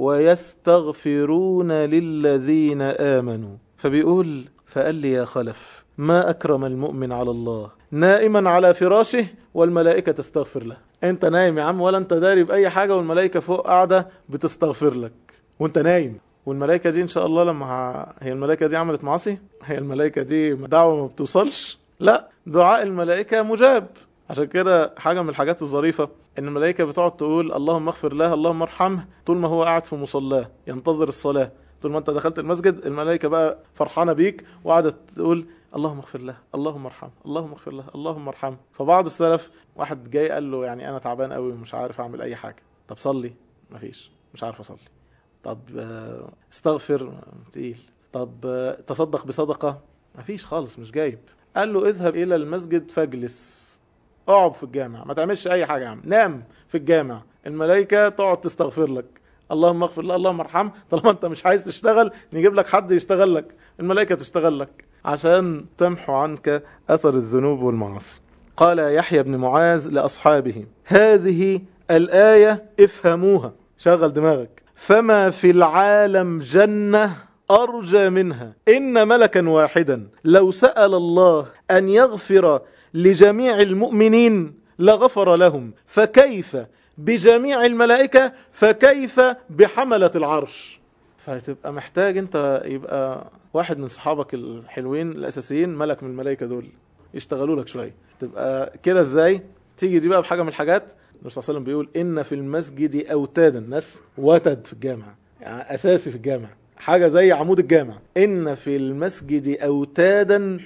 ويستغفرون للذين آمنوا. فبيقول فقال لي يا خلف ما أكرم المؤمن على الله نائما على فراشه والملائكة تستغفر له. انت نايم يا عم ولا انت داري بأي حاجة، والملائكة فوق قاعدة بتستغفر لك وانت نايم. والملائكة دي ان شاء الله لما ه... هي الملائكة دي عملت معاصي؟ هي الملائكة دي دعوة ما بتوصلش؟ لا، دعاء الملائكة مجاب. عشان كده حاجة من الحاجات الظريفة ان الملائكة بتقعد تقول اللهم اغفر له اللهم ارحمه طول ما هو قاعد في مصلاه ينتظر الصلاة. طول ما انت دخلت المسجد الملائكة بقى فرحانة بيك وقعدت تقول اللهم اغفر له اللهم ارحمه اللهم اغفر له اللهم ارحمه. فبعض السلف واحد جاي قال له يعني انا تعبان قوي ومش عارف اعمل اي حاجة. طب صلي، مفيش، مش عارف اصلي. طب استغفر، تقيل. طب تصدق بصدقة، مفيش خالص، مش جايب. قال له اذهب الى المسجد فاجلس، اقعد في الجامع، ما تعملش اي حاجة يا عم، نام في الجامع، الملائكة تقعد تستغفر لك اللهم اغفر له اللهم ارحمه. طالما انت مش عايز تشتغل نجيب لك حد يشتغل لك، الملائكة تشتغل لك عشان تمحو عنك اثر الذنوب والمعاصي. قال يحيى بن معاذ لاصحابه هذه الآية افهموها، شغل دماغك، فما في العالم جنة أرجى منها. إن ملكا واحدا لو سأل الله أن يغفر لجميع المؤمنين لغفر لهم، فكيف بجميع الملائكة، فكيف بحملة العرش. فهتبقى محتاج انت يبقى واحد من صحابك الحلوين الأساسيين ملك من الملائكة دول يشتغلوا لك شوية. تبقى كده ازاي؟ تيجي دي بقى بحاجة من الحاجات. النبي صلى الله عليه وسلم بيقول إن في المسجد أوتادا، ناس وتد في الجامعة يعني أساسي في الجامعة، حاجة زي عمود الجامعة. إن في المسجد أوتادا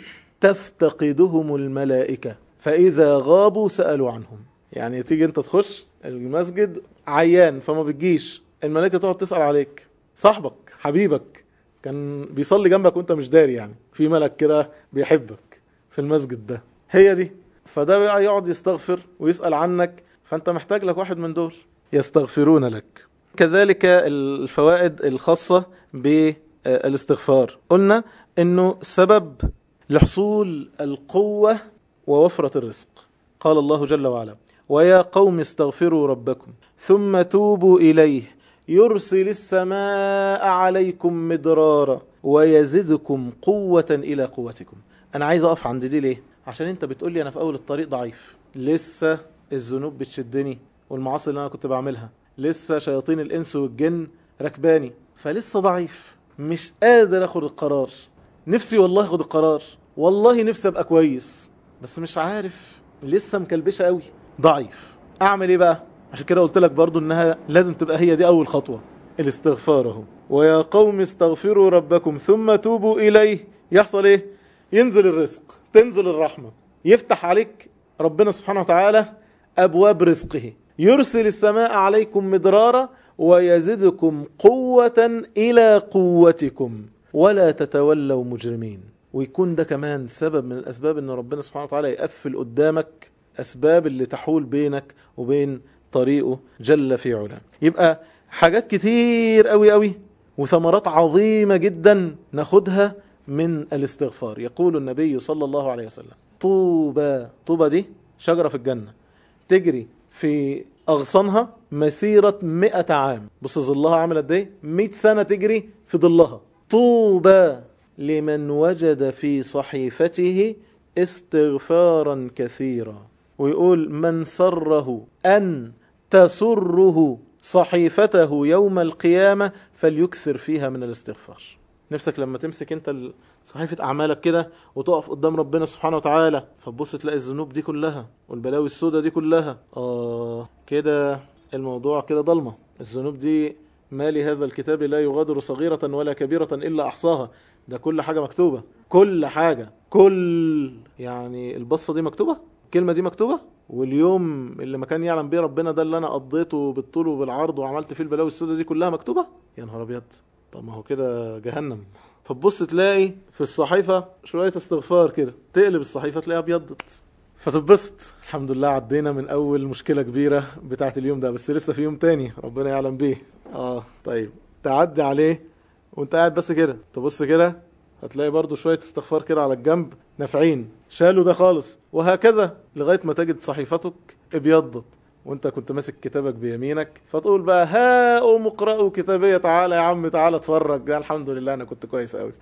تفتقدهم الملائكة فإذا غابوا سألوا عنهم. يعني تيجي انت تخش المسجد عيان فما بتجيش، الملائكة تقعد تسأل عليك. صاحبك حبيبك كان بيصلي جنبك وانت مش داري، يعني في ملك كده بيحبك في المسجد ده، هي دي. فده بقى يقعد يستغفر ويسأل عنك، فانت محتاج لك واحد من دول يستغفرون لك. كذلك الفوائد الخاصة بالاستغفار، قلنا انه سبب لحصول القوة ووفرة الرزق. قال الله جل وعلا ويا قوم استغفروا ربكم ثم توبوا إليه يرسل السماء عليكم مدرارا ويزدكم قوة إلى قوتكم. أنا عايز أقف عند دي ليه؟ عشان أنت بتقولي أنا في أول الطريق ضعيف، لسه الذنوب بتشدني والمعاصي اللي أنا كنت بعملها، لسه شياطين الإنس والجن ركباني، فلسه ضعيف مش قادر أخذ القرار. نفسي والله أخذ القرار، والله نفسي أبقى كويس، بس مش عارف، لسه مكلبشة قوي، ضعيف. أعمل إيه بقى؟ عشان كده قلت لك برضو إنها لازم تبقى هي دي أول خطوة، الاستغفار اهو. ويا قوم استغفروا ربكم ثم توبوا إليه. يحصل إيه؟ ينزل الرزق، تنزل الرحمة، يفتح عليك ربنا سبحانه وتعالى أبواب رزقه، يرسل السماء عليكم مدرارا ويزدكم قوة إلى قوتكم ولا تتولوا مجرمين. ويكون ده كمان سبب من الأسباب إن ربنا سبحانه وتعالى يقفل قدامك أسباب اللي تحول بينك وبين طريقه جل في علاه. يبقى حاجات كتير قوي قوي وثمرات عظيمة جدا ناخدها من الاستغفار. يقول النبي صلى الله عليه وسلم طوبى، طوبى دي شجرة في الجنة تجري في أغصانها مسيرة مئة عام. بص ظلها عامل قد ايه؟ مئة سنة تجري في ظلها. طوبى لمن وجد في صحيفته استغفارا كثيرا. ويقول من سره أن تسره صحيفته يوم القيامة فليكثر فيها من الاستغفار. نفسك لما تمسك انت صحيفة أعمالك كده وتقف قدام ربنا سبحانه وتعالى فتبص تلاقي الذنوب دي كلها والبلاوي السوداء دي كلها، آه كده الموضوع كده ضلمة. الذنوب دي مالي هذا الكتاب لا يغادر صغيرة ولا كبيرة إلا أحصاها. ده كل حاجة مكتوبة، كل حاجة، كل يعني البصة دي مكتوبة، الكلمة دي مكتوبة، واليوم اللي ما كان يعلم بيه ربنا ده اللي أنا قضيته بالطول وبالعرض وعملت فيه البلاوي السوداء دي كلها مكتوبة. يا نهار أبيض، طب ما هو كده جهنم. فتبص تلاقي في الصحيفة شوية استغفار كده، تقلب الصحيفة تلاقيها ابيضت، فتبسط الحمد لله عدينا من أول مشكلة كبيرة بتاعت اليوم ده، بس لسه في يوم تاني ربنا يعلم بيه. آه طيب تعدي عليه وانت قاعد بس كده تبص كده هتلاقي برضو شوية استغفار كده على الجنب نافعين، شالوا ده خالص، وهكذا لغاية ما تجد صحيفتك ابيضت وانت كنت ماسك كتابك بيمينك، فتقول بقى هاؤم اقرأوا كتابية، تعالى يا عم تعالى اتفرج، ده الحمد لله انا كنت كويس قوي.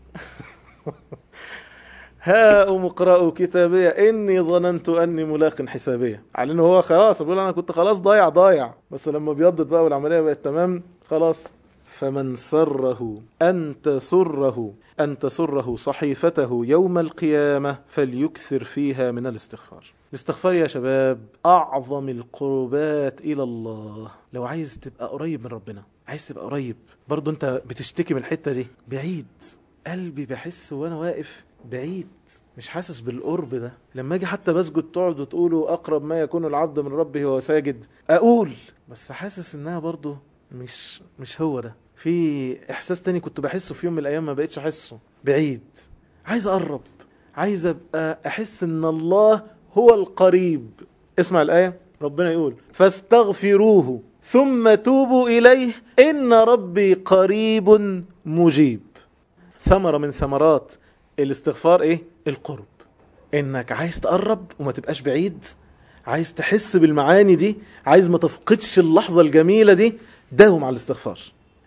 هاؤم اقرأوا كتابية إني ظننت أني ملاق حسابية. على إنه هو خلاص بيقول أنا كنت خلاص ضايع ضايع، بس لما بيضت بقى والعملية بقت تمام خلاص. فمن سره أن تسره أن تسره صحيفته يوم القيامة فليكثر فيها من الاستغفار. الاستغفار يا شباب أعظم القربات إلى الله. لو عايز تبقى قريب من ربنا، عايز تبقى قريب برضو أنت بتشتكي من الحتة دي، بعيد قلبي بحس وأنا واقف بعيد، مش حاسس بالقرب ده. لما اجي حتى بسجد تقعدوا تقولوا اقرب ما يكون العبد من ربه وهو ساجد، اقول بس حاسس انها برضو مش مش هو ده. في احساس تاني كنت بحسه في يوم من الايام ما بقيتش احسه، بعيد. عايز اقرب، عايز ابقى احس ان الله هو القريب. اسمع الايه، ربنا يقول فاستغفروه ثم توبوا اليه ان ربي قريب مجيب. ثمرة من ثمرات الاستغفار ايه؟ القرب. انك عايز تقرب وما تبقاش بعيد، عايز تحس بالمعاني دي، عايز ما تفقدش اللحظة الجميلة دي، داوم على الاستغفار.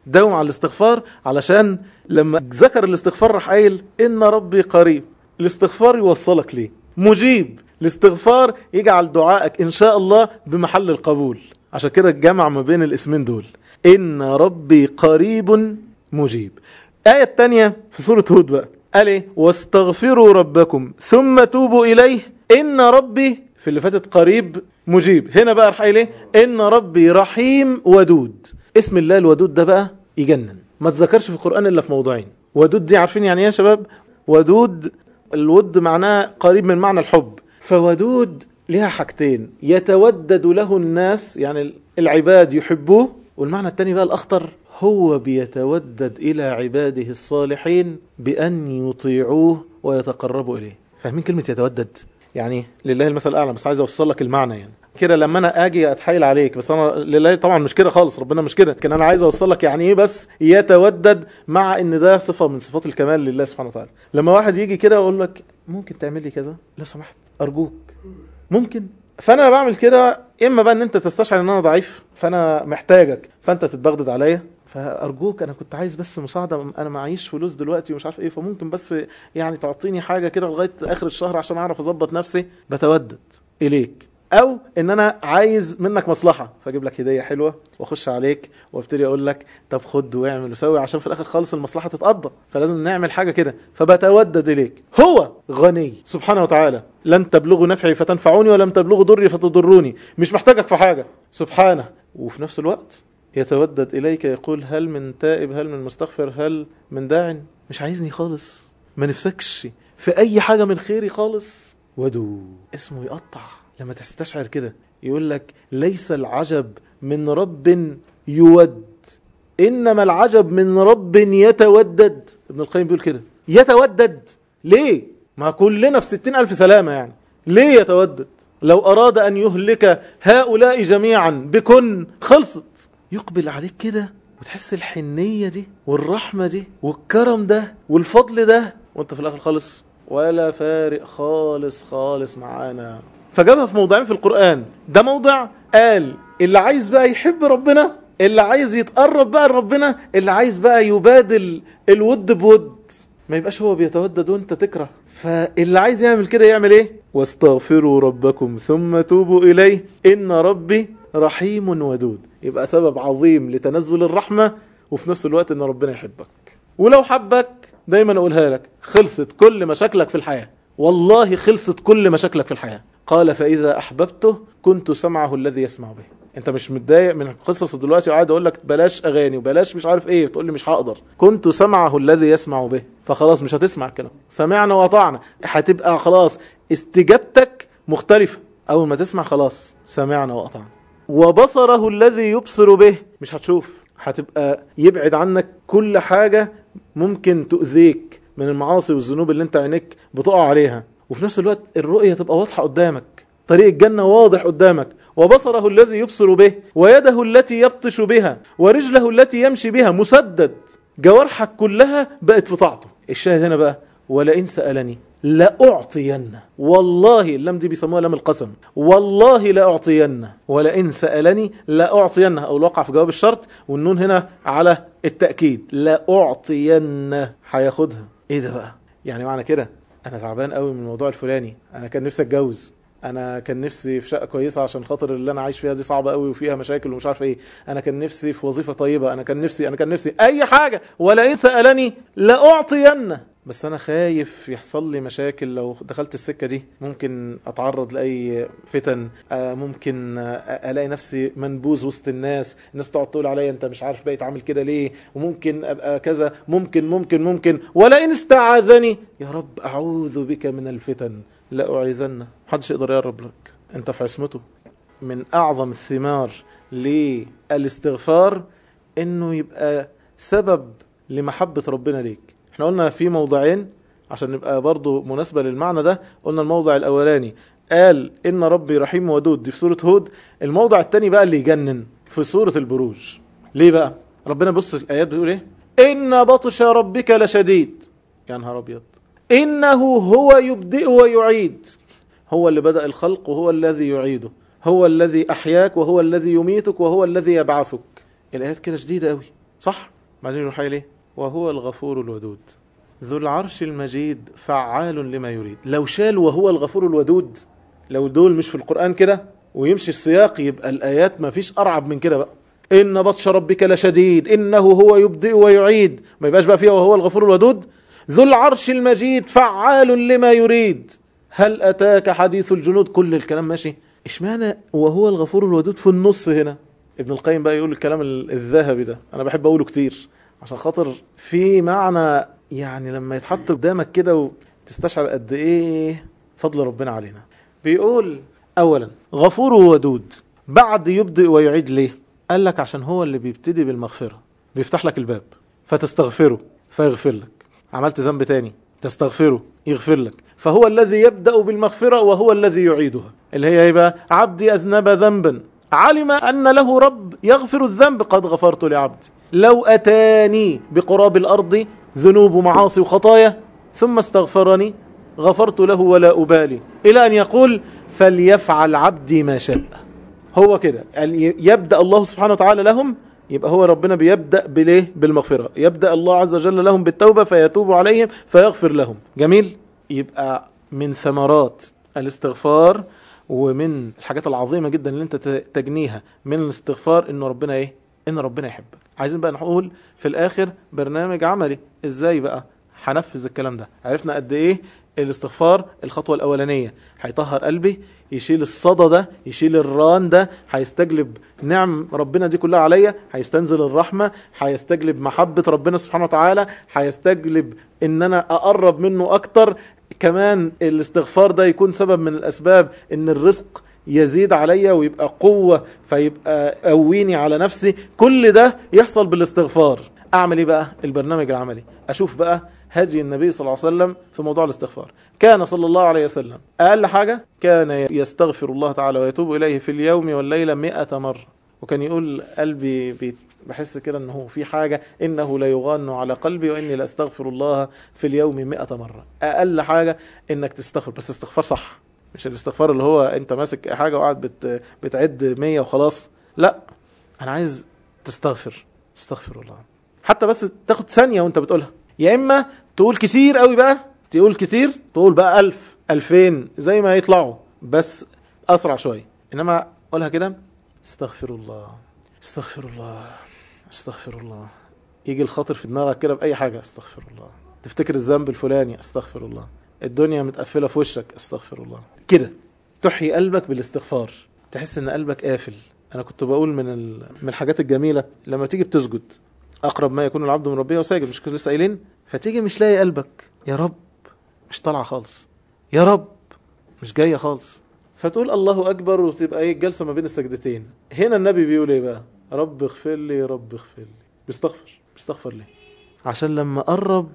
داوم على الاستغفار، علشان لما ذكر الاستغفار راح قايل إن ربي قريب. الاستغفار يوصلك ليه؟ مجيب. الاستغفار يجعل دعائك إن شاء الله بمحل القبول. عشان كده الجمع ما بين الاسمين دول، إن ربي قريب مجيب. آية التانية في سورة هود بقى قال إيه؟ واستغفروا ربكم ثم توبوا إليه إن ربي، في اللي فاتت قريب مجيب، هنا بقى راح قايل إيه؟ إن ربي رحيم ودود. اسم الله الودود ده بقى يجنن، ما تذكرش في القرآن إلا في موضوعين. ودود دي عارفين يعني إيه يا شباب؟ ودود، الود معناه قريب من معنى الحب، فودود لها حاجتين، يتودد له الناس يعني العباد يحبوه، والمعنى التاني بقى الأخطر، هو بيتودد إلى عباده الصالحين بأن يطيعوه ويتقربوا إليه. فاهمين كلمة يتودد؟ يعني لله المثل الأعلى، بس عايز أوصل لك المعنى. يعني كده لما أنا أجي أتحايل عليك، بس أنا لله طبعا مش كده خالص، ربنا مش كده، لكن أنا عايز أوصل لك يعني إيه بس يتودد، مع إن ده صفة من صفات الكمال لله سبحانه وتعالى. لما واحد يجي كده ويقول لك ممكن تعمل لي كذا لو سمحت أرجوك، ممكن، فأنا بعمل كده إما بقى إن أنت تستشعر إن أنا ضعيف فأنا محتاجك فأنت تتبغضد عليا، فأرجوك أنا كنت عايز بس مساعدة، أنا معيش فلوس دلوقتي ومش عارف إيه، فممكن بس يعني تعطيني حاجة كده لغاية آخر الشهر عشان أعرف أظبط نفسي، بتودد إليك. أو إن أنا عايز منك مصلحة فأجيب لك هدية حلوة وأخش عليك وابتدي أقول لك طب خد واعمل وسوي عشان في الآخر خالص المصلحة تتقضى، فلازم نعمل حاجة كده، فبتودد إليك. هو غني سبحانه وتعالى، لن تبلغوا نفعي فتنفعوني ولم تبلغوا ضري فتضروني، مش محتاجك في حاجة سبحانه، وفي نفس الوقت يتودد إليك يقول هل من تائب هل من مستغفر هل من داع، مش عايزني خالص، ما نفسكش في أي حاجة من خيري خالص. ودو اسمه يقطع. لما تستشعر كده يقول لك ليس العجب من رب يود إنما العجب من رب يتودد. ابن القيم بيقول كده، يتودد ليه؟ ما كلنا في ستين ألف سلامة، يعني ليه يتودد؟ لو أراد أن يهلك هؤلاء جميعا بكن خلصت. يقبل عليك كده وتحس الحنية دي والرحمة دي والكرم ده والفضل ده، وانت في الآخر خالص ولا فارق خالص خالص معانا. فجابها في موضعين في القرآن. ده موضع قال اللي عايز بقى يحب ربنا، اللي عايز يتقرب بقى لربنا، اللي عايز بقى يبادل الود بود، ما يبقاش هو بيتودد وانت تكره. فاللي عايز يعمل كده يعمل ايه؟ واستغفروا ربكم ثم توبوا إليه إن ربي رحيم ودود. يبقى سبب عظيم لتنزل الرحمة، وفي نفس الوقت ان ربنا يحبك. ولو حبك دايما اقولها لك، خلصت كل مشاكلك في الحياة، والله خلصت كل مشاكلك في الحياة. قال فإذا أحببته كنت سمعه الذي يسمع به. انت مش متضايق من قصص دلوقتي وقاعد اقول لك بلاش اغاني وبلاش مش عارف ايه، تقول لي مش هقدر. كنت سمعه الذي يسمع به، فخلاص مش هتسمع الكلام. سمعنا وطعنا، هتبقى خلاص استجابتك مختلفة. اول ما تسمع خلاص سمعنا وأطعنا. وبصره الذي يبصر به، مش هتشوف، هتبقى يبعد عنك كل حاجة ممكن تؤذيك من المعاصي والذنوب اللي انت عينيك بتقع عليها، وفي نفس الوقت الرؤية تبقى واضحة قدامك، طريق الجنة واضح قدامك. وبصره الذي يبصر به ويده التي يبطش بها ورجله التي يمشي بها، مسدد، جوارحك كلها بقت في طاعته. الشاهد هنا بقى ولئن سألني لأعطينه، والله اللام دي بيسموها لام القسم، والله لأعطينه، ولئن سألني لأعطينه، أو الواقع في جواب الشرط والنون هنا على التأكيد، لأعطينه، هياخدها. ايه ده بقى؟ يعني معنى كده انا تعبان قوي من الموضوع الفلاني، انا كان نفسي اتجوز، انا كان نفسي في شقه كويسه عشان خاطر اللي انا عايش فيها دي صعبه قوي وفيها مشاكل ومش عارف ايه، انا كان نفسي في وظيفه طيبه، انا كان نفسي انا كان نفسي اي حاجه، ولئن سالني لاعطينه، بس انا خايف يحصل لي مشاكل لو دخلت السكه دي، ممكن اتعرض لاي فتن، ممكن الاقي نفسي منبوذ وسط الناس، الناس تقعد تقول عليا انت مش عارف بقيت عامل كده ليه، وممكن ابقى كذا، ممكن ممكن ممكن ولئن استعاذني، يا رب اعوذ بك من الفتن لاعيذنه. محدش يقدر يقرب لك، انت في عصمته. من اعظم الثمار للاستغفار انه يبقى سبب لمحبه ربنا ليك. احنا قلنا في موضعين عشان نبقى برضو مناسبة للمعنى ده. قلنا الموضع الاولاني قال ان ربي رحيم ودود، دي في سورة هود. الموضع التاني بقى اللي يجنن في سورة البروج. ليه بقى؟ ربنا بص الايات بتقول ايه؟ ان بطش ربك لشديد، يا نهار ابيض، انه هو يبدئ ويعيد، هو اللي بدأ الخلق وهو الذي يعيده، هو الذي احياك وهو الذي يميتك وهو الذي يبعثك. الايات كده شديدة قوي، صح؟ بعدين يروح قايل ايه؟ وهو الغفور الودود ذو العرش المجيد فعال لما يريد. لو شال وهو الغفور الودود، لو دول مش في القرآن كده ويمشي السياق، يبقى الآيات ما فيش أرعب من كده بقى. إن بطش ربك لشديد إنه هو يبدئ ويعيد، ما يبقاش بقى فيها وهو الغفور الودود. ذو العرش المجيد فعال لما يريد، هل أتاك حديث الجنود، كل الكلام ماشي. اشمعنى وهو الغفور الودود في النص هنا؟ ابن القيم بقى يقول الكلام الذهبي ده، أنا بحب أقوله كتير عشان خاطر في معنى، يعني لما يتحط قدامك كده وتستشعر قد إيه فضل ربنا علينا. بيقول أولا غفور ودود بعد يبدئ ويعيد، ليه؟ قال لك عشان هو اللي بيبتدي بالمغفرة، بيفتح لك الباب فتستغفره فيغفر لك. عملت ذنب تاني تستغفره يغفر لك. فهو الذي يبدأ بالمغفرة وهو الذي يعيدها، اللي هي يبقى عبدي أذنب ذنبا علم أن له رب يغفر الذنب قد غفرت لعبدي لو أتاني بقراب الأرض ذنوب معاصي وخطايا ثم استغفرني غفرت له ولا أبالي، إلى أن يقول فليفعل عبدي ما شاء. هو كده يبدأ الله سبحانه وتعالى لهم، يبقى هو ربنا بيبدأ بليه؟ بالمغفرة. يبدأ الله عز وجل لهم بالتوبة فيتوب عليهم فيغفر لهم. جميل. يبقى من ثمرات الاستغفار ومن الحاجات العظيمة جدا اللي انت تجنيها من الاستغفار انه ربنا ايه؟ ان ربنا يحبك. عايزين بقى نقول في الاخر برنامج عملي ازاي بقى هنفذ الكلام ده. عرفنا قد ايه الاستغفار الخطوة الاولانية هيطهر قلبي، يشيل الصدى ده، يشيل الران ده، هيستجلب نعم ربنا دي كلها عليا، هيستنزل الرحمة، هيستجلب محبة ربنا سبحانه وتعالى، هيستجلب ان انا اقرب منه اكتر. كمان الاستغفار ده يكون سبب من الاسباب ان الرزق يزيد عليا ويبقى قوة فيبقى قويني على نفسي. كل ده يحصل بالاستغفار. اعمل ايه بقى؟ البرنامج العملي. اشوف بقى هدي النبي صلى الله عليه وسلم في موضوع الاستغفار. كان صلى الله عليه وسلم اقل حاجة كان يستغفر الله تعالى ويتوب اليه في اليوم والليلة مئة مرة. وكان يقول قلبي بيت بحس كده انه في حاجة، انه لا يغان على قلبي واني لا استغفر الله في اليوم مئة مرة. اقل حاجة انك تستغفر، بس استغفار صح، مش الاستغفار اللي هو انت ماسك حاجة وقاعد بت بتعد مية وخلاص. لا، انا عايز تستغفر. استغفر الله حتى بس تاخد ثانية وانت بتقولها. يا اما تقول كتير قوي بقى، تقول كتير، تقول بقى الف الفين زي ما يطلعوا، بس اسرع شوية. انما قولها كده استغفر الله استغفر الله استغفر الله. يجي الخاطر في دماغك كده بأي حاجة استغفر الله. تفتكر الذنب الفلاني استغفر الله. الدنيا متقفلة في وشك استغفر الله. كده تحيي قلبك بالاستغفار، تحس ان قلبك قافل. انا كنت بقول من ال... من الحاجات الجميلة لما تيجي بتسجد، اقرب ما يكون العبد من ربه وساجد، مش كده لسه قايلين؟ فتيجي مش لاقي قلبك، يا رب مش طالعة خالص، يا رب مش جاية خالص، فتقول الله اكبر وتبقى ايه الجلسة ما بين السجدتين. هنا النبي بيقول ايه بقى؟ رب اغفر لي رب اغفر لي. بيستغفر بيستغفر ليه؟ عشان لما قرب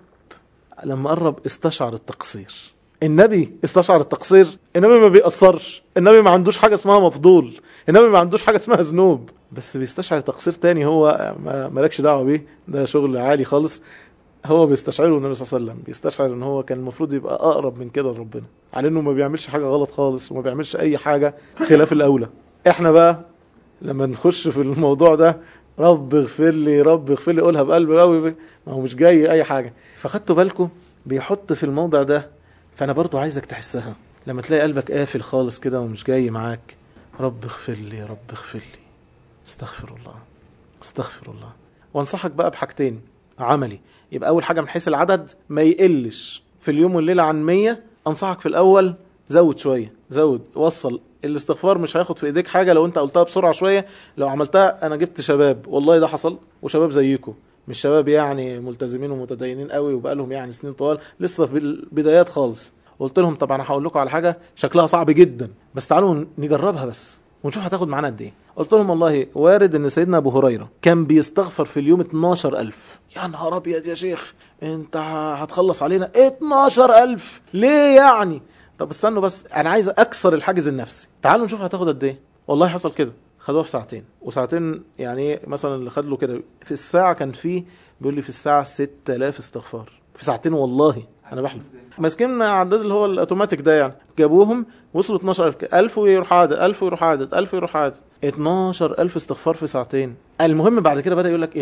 لما قرب استشعر التقصير. النبي استشعر التقصير. النبي ما بيقصرش، النبي ما عندوش حاجة اسمها مفضول، النبي ما عندوش حاجة اسمها ذنوب، بس بيستشعر تقصير تاني هو مالكش دعوة بيه، ده شغل عالي خالص. هو بيستشعره النبي صلى الله عليه وسلم، بيستشعر ان هو كان المفروض يبقى اقرب من كده لربنا، على انه ما بيعملش حاجة غلط خالص وما بيعملش اي حاجة خلاف الاولى. احنا بقى لما نخش في الموضوع ده رب اغفر لي رب اغفر لي، قولها بقلب قوي، ما هو مش جاي اي حاجة. فخدتوا بالكم بيحط في الموضع ده. فانا برضو عايزك تحسها لما تلاقي قلبك قافل خالص كده ومش جاي معاك، رب اغفر لي رب اغفر لي استغفر الله استغفر الله. وانصحك بقى بحاجتين عملي. يبقى اول حاجة من حيث العدد ما يقلش في اليوم والليلة عن مية. انصحك في الاول زود شوية، زود وصل. الاستغفار مش هياخد في ايديك حاجة لو انت قلتها بسرعة شوية. لو عملتها، انا جبت شباب والله ده حصل، وشباب زيكم، مش شباب يعني ملتزمين ومتدينين قوي وبقى لهم يعني سنين طوال، لسه في البدايات خالص. قلت لهم طب انا هقول لكم على حاجة شكلها صعب جدا، بس تعالوا نجربها بس ونشوف هتاخد معانا قد ايه. قلت لهم والله وارد ان سيدنا ابو هريرة كان بيستغفر في اليوم اتناشر الف. يا نهار ابيض يا شيخ، انت هتخلص علينا اتناشر الف ليه يعني؟ طب استنوا بس، انا عايز اكسر الحاجز النفسي، تعالوا نشوف هتاخد قد ايه. والله حصل كده، خدوها في ساعتين. وساعتين يعني مثلا اللي خد له كده في الساعة كان فيه بيقول لي في الساعة ستة آلاف استغفار في ساعتين. والله انا بحلف. ماسكين عدد اللي هو الاوتوماتيك ده، يعني جابوهم وصلوا اتناشر الف، الف ويروح عدد، الف ويروح عدد، الف ويروح عدد، اتناشر الف استغفار في ساعتين. المهم بعد كده بدأ يقول لك ايه ده؟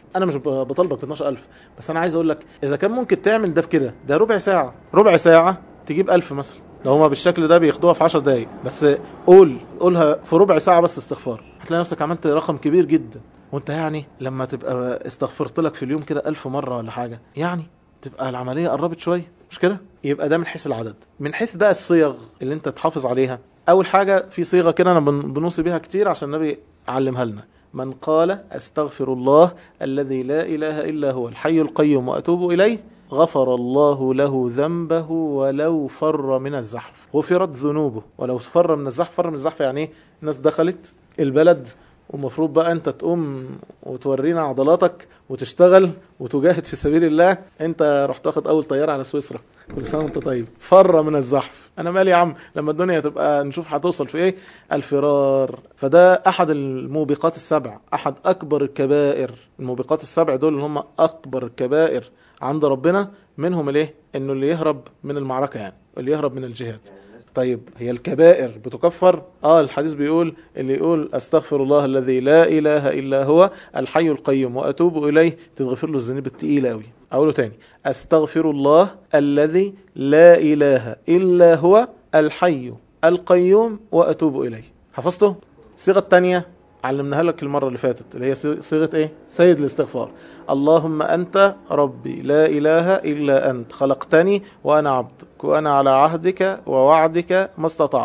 انا مش بطالبك ب اتناشر الف، بس انا عايز اقول لك اذا كان ممكن تعمل ده في كده، ده ربع ساعه، ربع ساعه تجيب ألف مثلا، لو هما بالشكل ده بياخدوها في عشر دقايق بس. قول قولها في ربع ساعه بس استغفار، هتلاقي نفسك عملت رقم كبير جدا. وانت يعني لما تبقى استغفرت لك في اليوم كده ألف مره ولا حاجه، يعني تبقى العمليه قربت شويه، مش كده؟ يبقى ده من حيث العدد. من حيث بقى الصيغ اللي انت تحافظ عليها، اول حاجه في صيغه كده انا بنوصي بيها كتير عشان النبي علمها لنا: من قال استغفر الله الذي لا اله الا هو الحي القيوم واتوب اليه غفر الله له ذنبه ولو فر من الزحف. غفرت ذنوبه ولو فر من الزحف. فر من الزحف يعني ايه؟ الناس دخلت البلد ومفروض بقى انت تقوم وتورينا عضلاتك وتشتغل وتجاهد في سبيل الله، انت رحت واخد اول طياره على سويسرا، كل سنه وانت طيب. فر من الزحف، انا مالي يا عم لما الدنيا تبقى نشوف هتوصل في ايه. الفرار، فده احد الموبقات السبع، احد اكبر الكبائر. الموبقات السبع دول اللي هم اكبر الكبائر عند ربنا، منهم الايه؟ انه اللي يهرب من المعركه، يعني اللي يهرب من الجهاد. طيب هي الكبائر بتكفر؟ اه الحديث بيقول اللي يقول استغفر الله الذي لا اله الا هو الحي القيوم واتوب اليه تتغفر له الذنوب الثقيله قوي. اقوله تاني: استغفر الله الذي لا اله الا هو الحي القيوم واتوب اليه. حفظته؟ الصيغه الثانيه علمناها لك المره اللي فاتت، اللي هي صيغه ايه؟ سيد الاستغفار: اللهم انت ربي لا اله الا انت خلقتني وانا عبدك وانا على عهدك ووعدك ما استطعت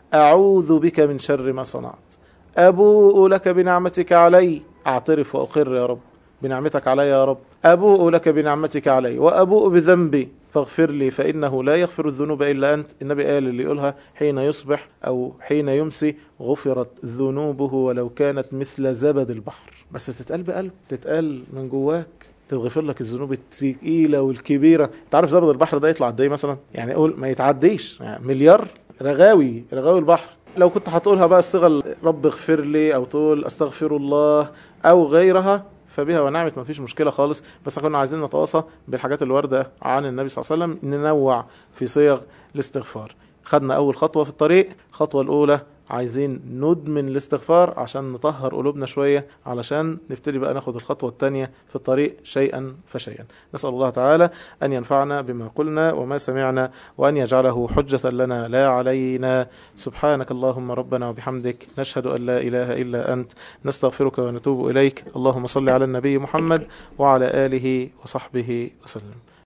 اعوذ بك من شر ما صنعت ابوء لك بنعمتك علي. اعترف واقر يا رب بنعمتك علي يا رب. ابوء لك بنعمتك علي وابوء بذنبي فاغفر لي فإنه لا يغفر الذنوب إلا أنت. النبي قال اللي يقولها حين يصبح أو حين يمسي غفرت ذنوبه ولو كانت مثل زبد البحر. بس تتقال بقلب، تتقال من جواك، تغفر لك الذنوب الثقيلة والكبيرة. انت عارف زبد البحر ده يطلع قد ايه مثلا؟ يعني اقول ما يتعديش يعني مليار رغاوي، رغاوي البحر. لو كنت هتقولها بقى الصيغة رب اغفر لي او تقول استغفر الله او غيرها فبها ونعمت، ما فيش مشكلة خالص. بس كنا عايزين نتواصى بالحاجات اللي واردة عن النبي صلى الله عليه وسلم، ننوع في صيغ الاستغفار. خدنا أول خطوة في الطريق. الخطوة الأولى عايزين ندمن الاستغفار عشان نطهر قلوبنا شوية، علشان نبتدي بقى ناخد الخطوة الثانية في الطريق شيئا فشيئا. نسأل الله تعالى أن ينفعنا بما قلنا وما سمعنا، وأن يجعله حجة لنا لا علينا. سبحانك اللهم ربنا وبحمدك، نشهد أن لا إله إلا أنت، نستغفرك ونتوب إليك. اللهم صل على النبي محمد وعلى آله وصحبه وسلم.